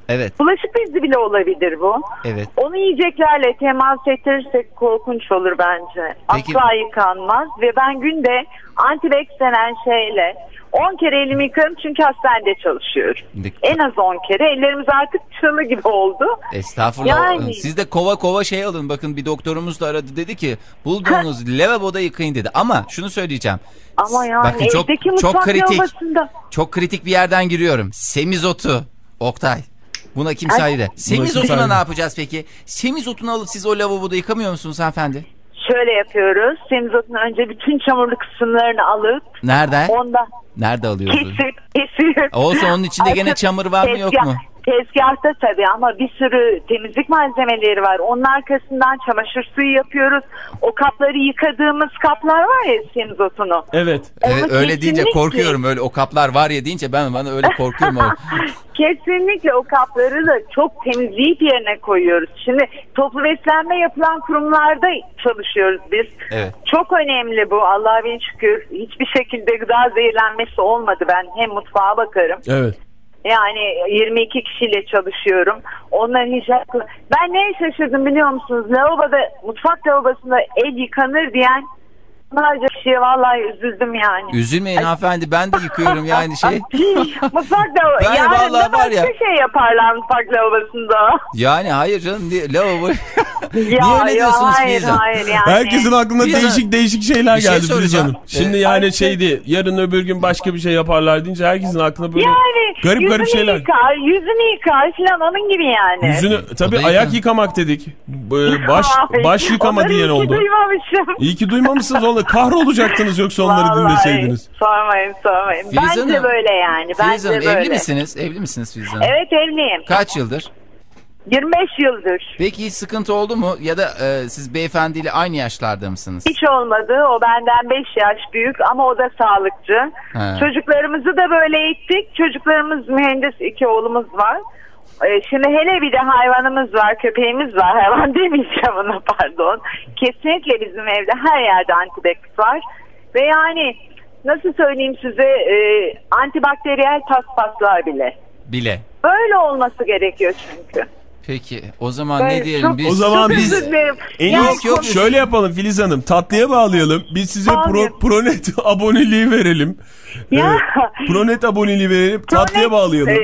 Evet. Bulaşık bezi bile olabilir bu. Evet. Onu yiyeceklerle temas ettirirsek korkunç olur bence. Peki. Asla yıkanmaz ve ben günde Antibex denen şeyle on kere elimi yıkarım çünkü hastanede çalışıyorum. En az on kere. Ellerimiz artık çığlı gibi oldu. Estağfurullah. Yani... Siz de kova kova şey alın. Bakın bir doktorumuz da aradı, dedi ki bulduğunuz lavaboda yıkayın dedi. Ama şunu söyleyeceğim. Ama yani bakın, çok, evdeki mutfak çok kritik. lavabosunda. Çok kritik bir yerden giriyorum. Semizotu. Oktay. Buna kimse hayır. Semizotuna ne yapacağız peki? Semizotunu alıp siz o lavaboda yıkamıyor musunuz hanımefendi? Şöyle yapıyoruz. Semizotunu önce bütün çamurlu kısımlarını alıp. Nerede? Onda. Nerede alıyorsun? Kesip, kesip. Olsun, onun içinde gene çamur var mı yok mu? Tezgahta tabii ama bir sürü temizlik malzemeleri var. Onun arkasından çamaşır suyu yapıyoruz. O kapları yıkadığımız kaplar var ya semizotunu. Evet. Evet, öyle deyince korkuyorum. Öyle o kaplar var ya deyince ben bana öyle korkuyorum. Kesinlikle o kapları da çok temizleyip yerine koyuyoruz. Şimdi toplu beslenme yapılan kurumlarda çalışıyoruz biz. Evet. Çok önemli bu. Allah'a bin şükür. Hiçbir şekilde gıda zehirlenmesi olmadı. Ben hem mutfağa bakarım. Evet. Yani yirmi iki kişiyle çalışıyorum. Onların hijyen... Ben neye şaşırdım biliyor musunuz? Lavaboda, mutfak lavabosunda el yıkanır diyen onlarca kişiye vallahi üzüldüm yani. Üzülmeyin hanımefendi, ben de yıkıyorum yani şey. Mutfak lavabosunda. Yani vallahi var ya. Bir şey yaparlar mutfak lavabosunda. Yani hayır canım, lavabo. Ya, Niye öyle diyorsunuz hayır, Filiz Hanım? hayır yani. Herkesin aklına Filiz değişik Hanım, değişik şeyler bir şey geldi Filiz soracağım. Hanım. Şimdi Evet. yani şeydi, yarın öbür gün başka bir şey yaparlar deyince herkesin aklına böyle Yani garip garip şeyler. Yıkar, yüzünü yıkar falan onun gibi yani. Yüzünü tabii O da ayak yıkan. yıkamak dedik. Ee, Baş Ay, baş yıkama onları diyen iyi ki oldu. duymamışım. İyi ki duymamışsınız onları. Kahrolacaktınız yoksa onları Vallahi, dinleseydiniz. sormayın sormayın. Filiz Bence Hanım, böyle yani. Filiz Bence Hanım, böyle. evli misiniz? Evli misiniz Filiz Hanım? Evet evliyim. Kaç yıldır? yirmi beş yıldır. Peki hiç sıkıntı oldu mu? Ya da e, siz beyefendiyle aynı yaşlarda mısınız? Hiç olmadı. O benden beş yaş büyük ama o da sağlıkçı. He. Çocuklarımızı da böyle eğittik. Çocuklarımız mühendis, iki oğlumuz var. Ee, şimdi hele bir de hayvanımız var, köpeğimiz var. Hayvan demeyeceğim ona, pardon. Kesinlikle bizim evde her yerde Antibex var. Ve yani nasıl söyleyeyim size, e, antibakteriyel paspaslar bile. Bile. Böyle olması gerekiyor çünkü. Peki o zaman Böyle ne diyelim çok- biz? O zaman Çok biz özür dilerim. en Yani iyisi yok. konu- Şöyle yapalım Filiz Hanım, tatlıya bağlayalım. Biz size Abi. pro, Pronet aboneliği verelim. Ya. Ee, Pronet aboneliği verelim. Tatlıya Pronet- bağlayalım. e,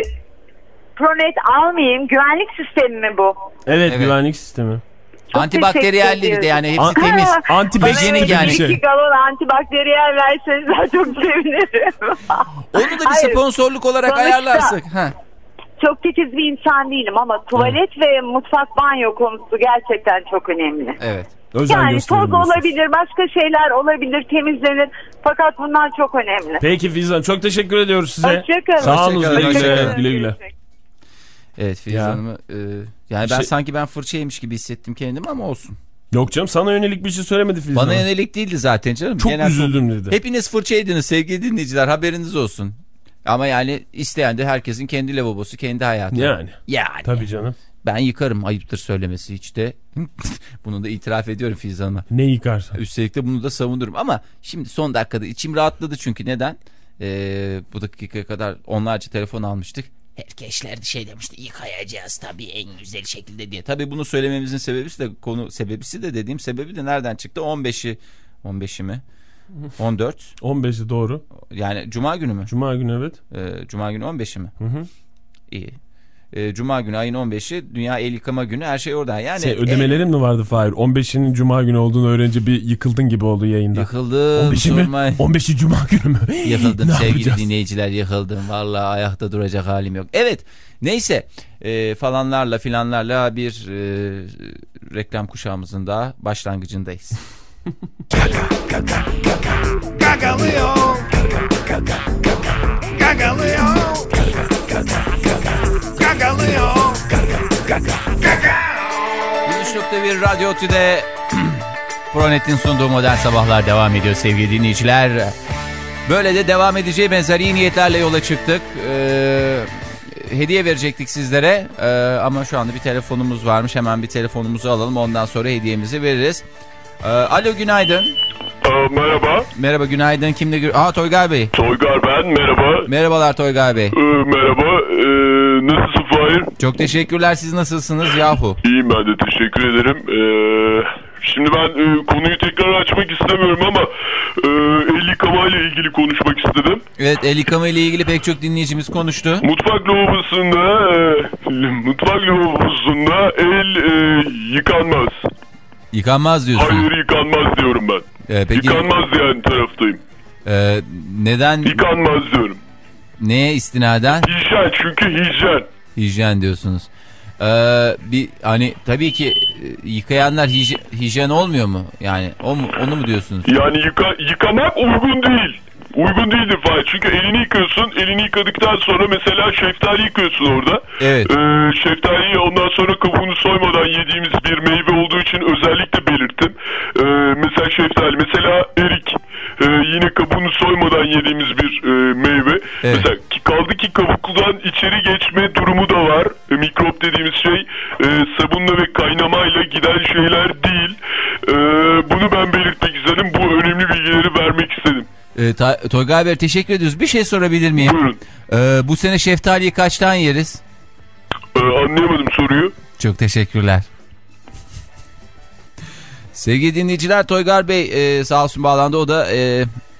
Pronet almayayım. Güvenlik sistemi mi bu? Evet, Evet. güvenlik sistemi. Çok Antibakteriyelli teşekkür bir de yani hepsi An- temiz. Antibex Hijyenik gibi yani. bir şey. İki galon antibakteriyel verseniz ben çok sevinirim. Onu da bir Hayır. sponsorluk olarak Sonuçta- ayarlarsak. Ha. Çok titiz bir insan değilim ama tuvalet ve mutfak banyo konusu gerçekten çok önemli. Evet. Özen Yani toz gösterebilirsiniz. olabilir, başka şeyler olabilir, temizlenir. Fakat bunlar çok önemli. Peki Filiz Hanım, çok teşekkür ediyoruz size. Hoşçakalın. Sağ olun, Hoşçakalın, güle güle. hoşçakalın. güle güle. Evet Filiz Ya. Hanım'ı e, yani ben Şey- sanki ben fırça yemiş gibi hissettim kendimi ama olsun. Yok canım, sana yönelik bir şey söylemedi Filiz Bana Hanım. yönelik değildi zaten canım. Çok Genel üzüldüm top- dedi. Hepiniz fırça yediniz sevgili dinleyiciler, haberiniz olsun. Ama yani isteyen de herkesin kendi lavabosu, kendi hayatı. Yani. Yani. Tabii canım. Ben yıkarım, ayıptır söylemesi hiç de. Bunu da itiraf ediyorum Filiz Hanım'a. Ne yıkarsan. Üstelik de bunu da savunurum ama şimdi son dakikada içim rahatladı çünkü neden? Ee, bu dakikaya kadar onlarca telefon almıştık. Herkesler de şey demişti, yıkayacağız tabii en güzel şekilde diye. Tabii bunu söylememizin sebebisi de konu sebebisi de dediğim sebebi de nereden çıktı? on beşi on beşi mi? on dört on beşi doğru. Yani Cuma günü mü? Cuma günü evet. Ee, Cuma günü on beşi mi? Hı hı. İyi. Ee, Cuma günü ayın on beşi Dünya El Yıkama Günü, her şey orada. Yani Şey, ödemelerin mi vardı Fahir? on beşinin Cuma günü olduğunu öğrenince bir yıkıldın gibi oldu yayında. Yıkıldım. on beşi mi? sorma. on beşi Cuma günü mü? Yıkıldım Ne sevgili yapacağız? dinleyiciler, yıkıldım. Vallahi ayakta duracak halim yok. Evet neyse e, falanlarla filanlarla bir e, reklam kuşağımızın da başlangıcındayız. Gagalıyor. Gagalıyor. Gagalıyor. yüz üç nokta bir Radyo Tüde Pronet'in sunduğu Modern Sabahlar devam ediyor sevgili dinleyiciler. Böyle de devam edeceği benzer iyi niyetlerle yola çıktık. Ee, hediye verecektik sizlere ee, ama şu anda bir telefonumuz varmış. Hemen bir telefonumuzu alalım, ondan sonra hediyemizi veririz. Ee, alo günaydın. Aa, merhaba. Merhaba günaydın. Kimle gör? Aa Toygay Bey. Toygar ben. Merhaba. Merhabalar Toygay Bey. Ee, merhaba. Ee, nasılsın Fahir? Çok teşekkürler. Siz nasılsınız yahu? İyiyim ben de, teşekkür ederim. Ee, şimdi ben e, konuyu tekrar açmak istemiyorum ama e, el yıkama ile ilgili konuşmak istedim. Evet, el yıkama ile ilgili pek çok dinleyicimiz konuştu. Mutfak lavabosunda e, mutfak lavabosunda el e, yıkanmaz. Yıkanmaz diyorsun. Hayır, yıkanmaz diyorum ben. Ee, peki, yıkanmaz diyen taraftayım. E, neden? Yıkanmaz diyorum. Neye istinaden? Hijyen, çünkü hijyen. Hijyen diyorsunuz. Ee, bir hani tabii ki yıkayanlar hijyen, hijyen olmuyor mu? Yani o mu, onu mu diyorsunuz? Yani yıka, yıkamak uygun değil. Uygun değildir Fahir. Çünkü elini yıkıyorsun. Elini yıkadıktan sonra mesela şeftali yıkıyorsun orada. Evet. Ee, şeftaliyi ondan sonra kabuğunu soymadan yediğimiz bir meyve olduğu için özellikle belirttim. Ee, mesela şeftali, mesela erik. Ee, yine kabuğunu soymadan yediğimiz bir e, meyve. Evet. Mesela kaldı ki kabukludan içeri geçme durumu da var. E, mikrop dediğimiz şey e, sabunla ve kaynamayla giden şeyler değil. E, bunu ben belirtmek istedim. Bu önemli bilgileri vermek istedim. E, Toygay Bey teşekkür ediyoruz. Bir şey sorabilir miyim? Buyurun. E, bu sene şeftaliyi kaçtan yeriz? E, anlayamadım soruyu. Çok teşekkürler. Sevgili dinleyiciler, Toygar Bey e, sağ olsun bağlandı. O da e,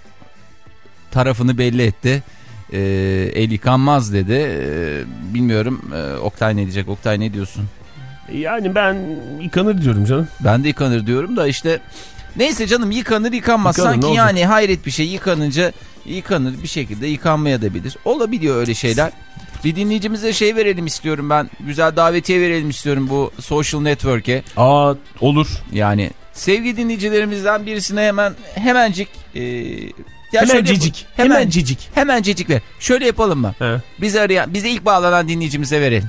tarafını belli etti. E, el yıkanmaz dedi. E, bilmiyorum e, Oktay ne diyecek? Oktay ne diyorsun? Yani ben yıkanır diyorum canım. Ben de yıkanır diyorum da işte... Neyse canım, yıkanır yıkanmaz. Yıkanır, sanki yani hayret bir şey, yıkanınca yıkanır bir şekilde, yıkanmaya da bilir. Olabiliyor öyle şeyler. Bir dinleyicimize şey verelim istiyorum ben. Güzel davetiye verelim istiyorum bu social network'e. Aa, olur. Yani sevgili dinleyicilerimizden birisine hemen hemencik e, ya hemen cicik. Hemen, hemen cicik. Hemen cicik ver. Şöyle yapalım mı? He. Bizi arayan, bize ilk bağlanan dinleyicimize verelim.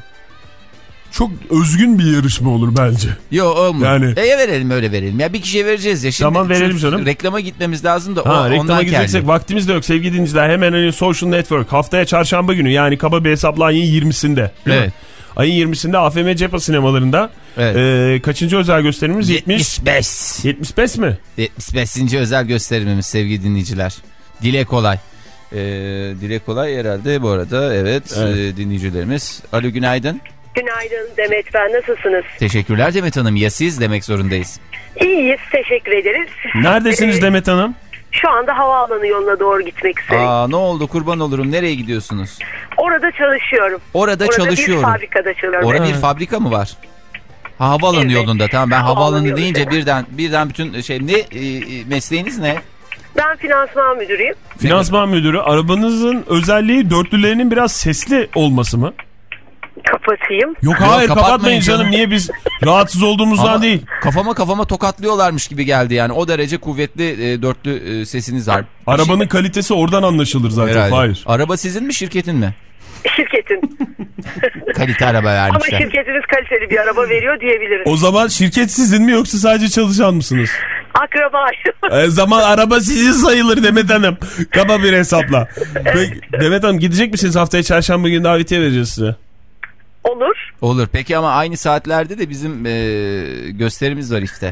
Çok özgün bir yarışma olur bence. Yok olmuyor. Yani... E verelim, öyle verelim. Ya bir kişiye vereceğiz ya. Şimdi tamam, verelim canım. Reklama gitmemiz lazım da ha, o, reklama gideceksek vaktimiz de yok sevgili dinleyiciler. Hemen hani social network haftaya çarşamba günü, yani kaba bir hesapla ayın yirmisinde. Evet. Mi? Ayın yirmisinde A F M Cepha sinemalarında. Evet. E, kaçıncı özel gösterimimiz? yetmiş beş. yetmiş beş mi? yetmiş beşinci özel gösterimimiz sevgili dinleyiciler. Dile kolay. E, dile kolay herhalde bu arada. Evet, evet. E, dinleyicilerimiz. Alo, günaydın. Günaydın Demet, ben nasılsınız? Teşekkürler Demet Hanım. Ya siz demek zorundayız. İyiyiz, teşekkür ederiz. Neredesiniz ee, Demet Hanım? Şu anda havaalanı yoluna doğru gitmek üzereyim. Aa, ne oldu, kurban olurum, nereye gidiyorsunuz? Orada çalışıyorum. Orada, Orada çalışıyorum. Orada bir fabrikada çalışıyorum. Orada evet. Bir fabrika mı var? Ha, havaalanı evet. Yolunda, tamam, ben havaalanı, havaalanı deyince yolunda. birden birden bütün şey ne e, mesleğiniz ne? Ben finansman müdürüyüm. Finansman müdürü. Arabanızın özelliği dörtlülerinin biraz sesli olması mı? Kapatayım. Yok hayır, kapatmayın, kapatmayın canım. canım. Niye, biz rahatsız olduğumuzdan ama değil. Kafama kafama tokatlıyorlarmış gibi geldi yani. O derece kuvvetli e, dörtlü e, sesiniz var. Arabanın şey... kalitesi oradan anlaşılır zaten. Herhalde. Hayır. Araba sizin mi, şirketin mi? Şirketin. Kalite araba vermişler. Ama şirketiniz kaliteli bir araba veriyor diyebiliriz. O zaman şirket sizin mi yoksa sadece çalışan mısınız? Akraba. E zaman araba sizin sayılır Demet Hanım. Kaba bir hesapla. Peki, Demet Hanım, gidecek misiniz? Haftaya çarşamba günü davetiye vereceğiz size. Olur. Olur. Peki ama aynı saatlerde de bizim e, gösterimiz var işte.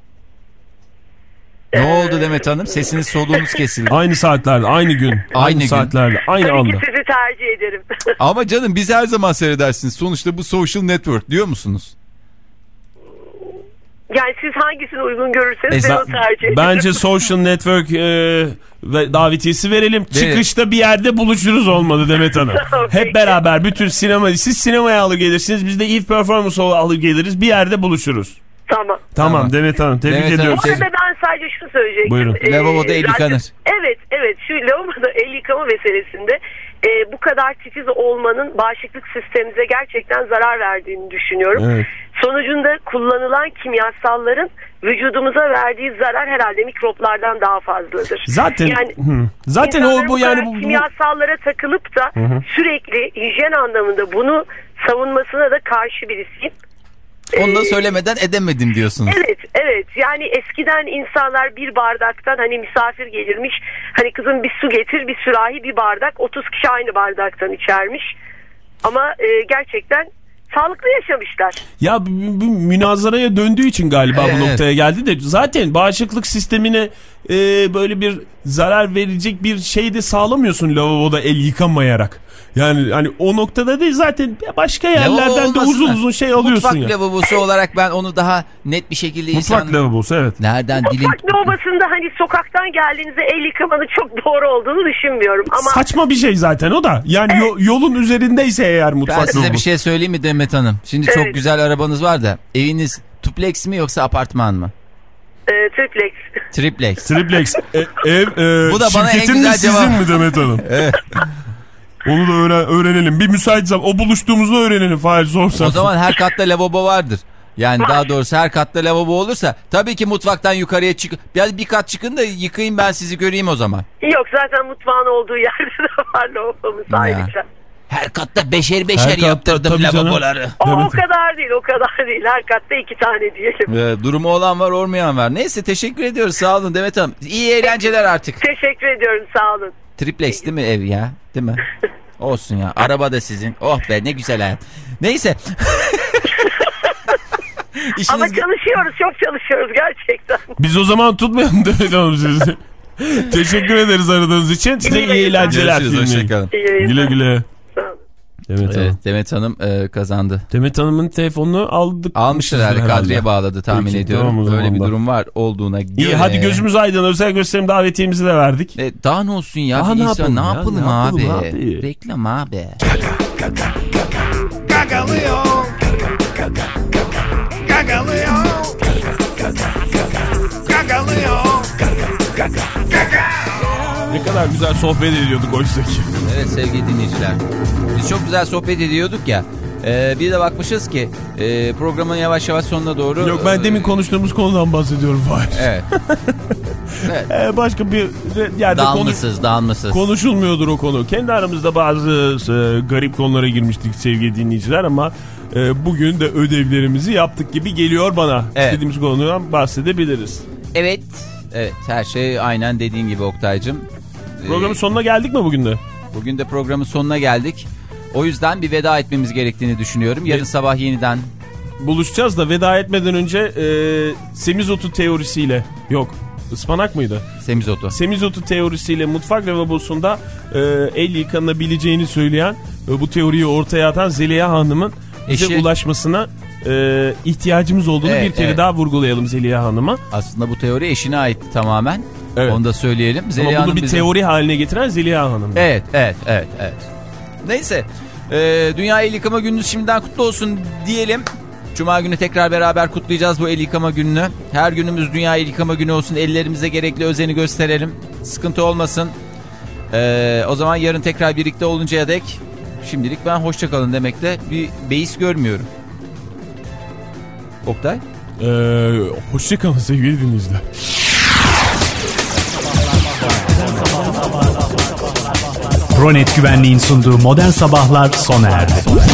Ne ee... oldu Demet Hanım? Sesiniz soluğunuz kesildi. Aynı saatlerde, aynı gün. Aynı, aynı gün. saatlerde, aynı Tabii anda. Tabii ki sizi tercih ederim. Ama canım, biz her zaman seyredersiniz. Sonuçta bu social network diyor musunuz? Yani siz hangisini uygun görürseniz ben onu tercih ederim. Bence social network e, ve davetiyesi verelim. Evet. Çıkışta bir yerde buluşuruz olmadı Demet Hanım. Hep beraber bütün sinema, siz sinemaya alır gelirsiniz, biz de if performance alır geliriz, bir yerde buluşuruz. Tamam. Tamam, tamam. Demet Hanım, tebrik Demet ediyorum. Bu arada ben sadece şunu söyleyecektim. Buyurun. Ee, lavaboda el yıkanır. Evet, evet. Şu lavaboda el yıkama meselesinde e, bu kadar titiz olmanın bağışıklık sistemimize gerçekten zarar verdiğini düşünüyorum. Evet. Sonucunda kullanılan kimyasalların vücudumuza verdiği zarar herhalde mikroplardan daha fazladır. Zaten yani, hı. zaten o bu yani bu, bu kimyasallara takılıp da hı hı. sürekli hijyen anlamında bunu savunmasına da karşı birisiyim. Onu da söylemeden edemedim diyorsunuz. Evet, evet. Yani eskiden insanlar bir bardaktan, hani misafir gelirmiş, hani kızım bir su getir, bir sürahi, bir bardak, otuz kişi aynı bardaktan içermiş. Ama e, gerçekten sağlıklı yaşamışlar. Ya bu, bu münazaraya döndüğü için galiba Evet. bu noktaya geldi de zaten bağışıklık sistemine e, böyle bir zarar verecek bir şey de sağlamıyorsun lavaboda el yıkamayarak. Yani hani o noktada değil zaten başka yerlerden de uzun uzun şey alıyorsun Mutfak ya. lavabosu olarak ben onu daha net bir şekilde Mutfak insan... lavabosu evet. Nereden dilin... Mutfak lavabosunda hani sokaktan geldiğinizde el yıkamanın çok doğru olduğunu düşünmüyorum. Ama Saçma bir şey zaten o da. Yani Evet. yo- yolun üzerindeyse eğer mutfak Ben size lavabosu. bir şey söyleyeyim mi Demet Hanım? Şimdi çok Evet. güzel arabanız var da eviniz duplex mi yoksa apartman mı? e, triplex. Triplex. Triplex e, ev e, Bu da bana en şirketin güzel mi sizin cevap. mi Demet Hanım? Evet. Onu da öğren- öğrenelim. Bir müsait zaman o buluştuğumuzda öğrenelim. Fahir zorsa. O zaman her katta lavabo vardır. Yani daha doğrusu her katta lavabo olursa tabii ki mutfaktan yukarıya çık. Biraz bir kat çıkın da yıkayayım ben sizi göreyim o zaman. Yok zaten mutfağın olduğu yerde de var lavabomuz ayrıca. Her katta beşer beşer Her katta, yaptırdım tabii canım. lavaboları. O, o Demet- kadar değil o kadar değil. Her katta iki tane diyelim. Ee, durumu olan var olmayan var. Neyse teşekkür ediyoruz sağ olun Demet Hanım. İyi eğlenceler artık. Teşekkür ediyorum sağ olun. Triplex değil mi ev ya? Değil mi? Olsun ya. Araba da sizin. Oh be ne güzel hayat. Neyse. İşiniz... Ama çalışıyoruz çok çalışıyoruz gerçekten. Biz o zaman tutmayalım Demet Hanım sizi. Teşekkür ederiz aradığınız için. Size iyi, iyi eğlenceler. Görüşürüz, filmi. hoşçakalın. Güle güle. Demet Hanım. Evet, Demet Hanım e, kazandı. Demet Hanım'ın telefonunu aldık. Almışlar herhalde kadriye bağladı tahmin Peki, ediyorum. tamam o Böyle zaman bir da. durum var olduğuna göre. İyi hadi gözümüz aydın. Özel gösterim davetiyemizi de verdik. E, daha ne olsun ya? Daha Bir ne insan- yapalım ne ya? yapalım, Ne yapalım abi? abi? Reklam abi. Gagalıyor. Gagalıyor. Gagalıyor. Ne kadar güzel sohbet ediyorduk oysa ki. Evet sevgili dinleyiciler. Biz çok güzel sohbet ediyorduk ya. E, bir de bakmışız ki e, programın yavaş yavaş sonuna doğru. Yok ben demin konuştuğumuz konudan bahsediyorum Fahir. Evet. Evet. Ee, başka bir yerde Dağılmışsız, konuş- dağılmışız. konuşulmuyordur o konu. Kendi aramızda bazı e, garip konulara girmiştik sevgili dinleyiciler ama e, bugün de ödevlerimizi yaptık gibi geliyor bana. Evet. İstediğimiz konudan bahsedebiliriz. Evet. Evet her şey aynen dediğin gibi Oktay'cığım. Programın Ee, sonuna geldik mi bugün de? Bugün de programın sonuna geldik. O yüzden bir veda etmemiz gerektiğini düşünüyorum. Yarın sabah yeniden Buluşacağız da veda etmeden önce e, semizotu teorisiyle yok ıspanak mıydı? semizotu. Semizotu teorisiyle mutfak lavabosunda e, el yıkanabileceğini söyleyen ve bu teoriyi ortaya atan Zeliha Hanım'ın bize Eşi- ulaşmasına e, ihtiyacımız olduğunu Evet, bir kere evet. daha vurgulayalım Zeliha Hanım'a. Aslında bu teori eşine ait tamamen. Evet. Onu da söyleyelim. Ama Zeliha bunu Hanım bir bize- teori haline getiren Zeliha Hanım. Evet, evet, evet, evet. Neyse. Ee, Dünya El Yıkama Gününüz şimdiden kutlu olsun diyelim. Cuma günü tekrar beraber kutlayacağız bu el yıkama gününü. Her günümüz Dünya El Yıkama Günü olsun. Ellerimize gerekli özeni gösterelim. Sıkıntı olmasın. Ee, o zaman yarın tekrar birlikte oluncaya dek şimdilik ben hoşça kalın demekle bir beis görmüyorum. Oktay? Ee, hoşçakalın sevgili dinleyiciler. Pronet Güvenliğin sunduğu Modern Sabahlar sona erdi.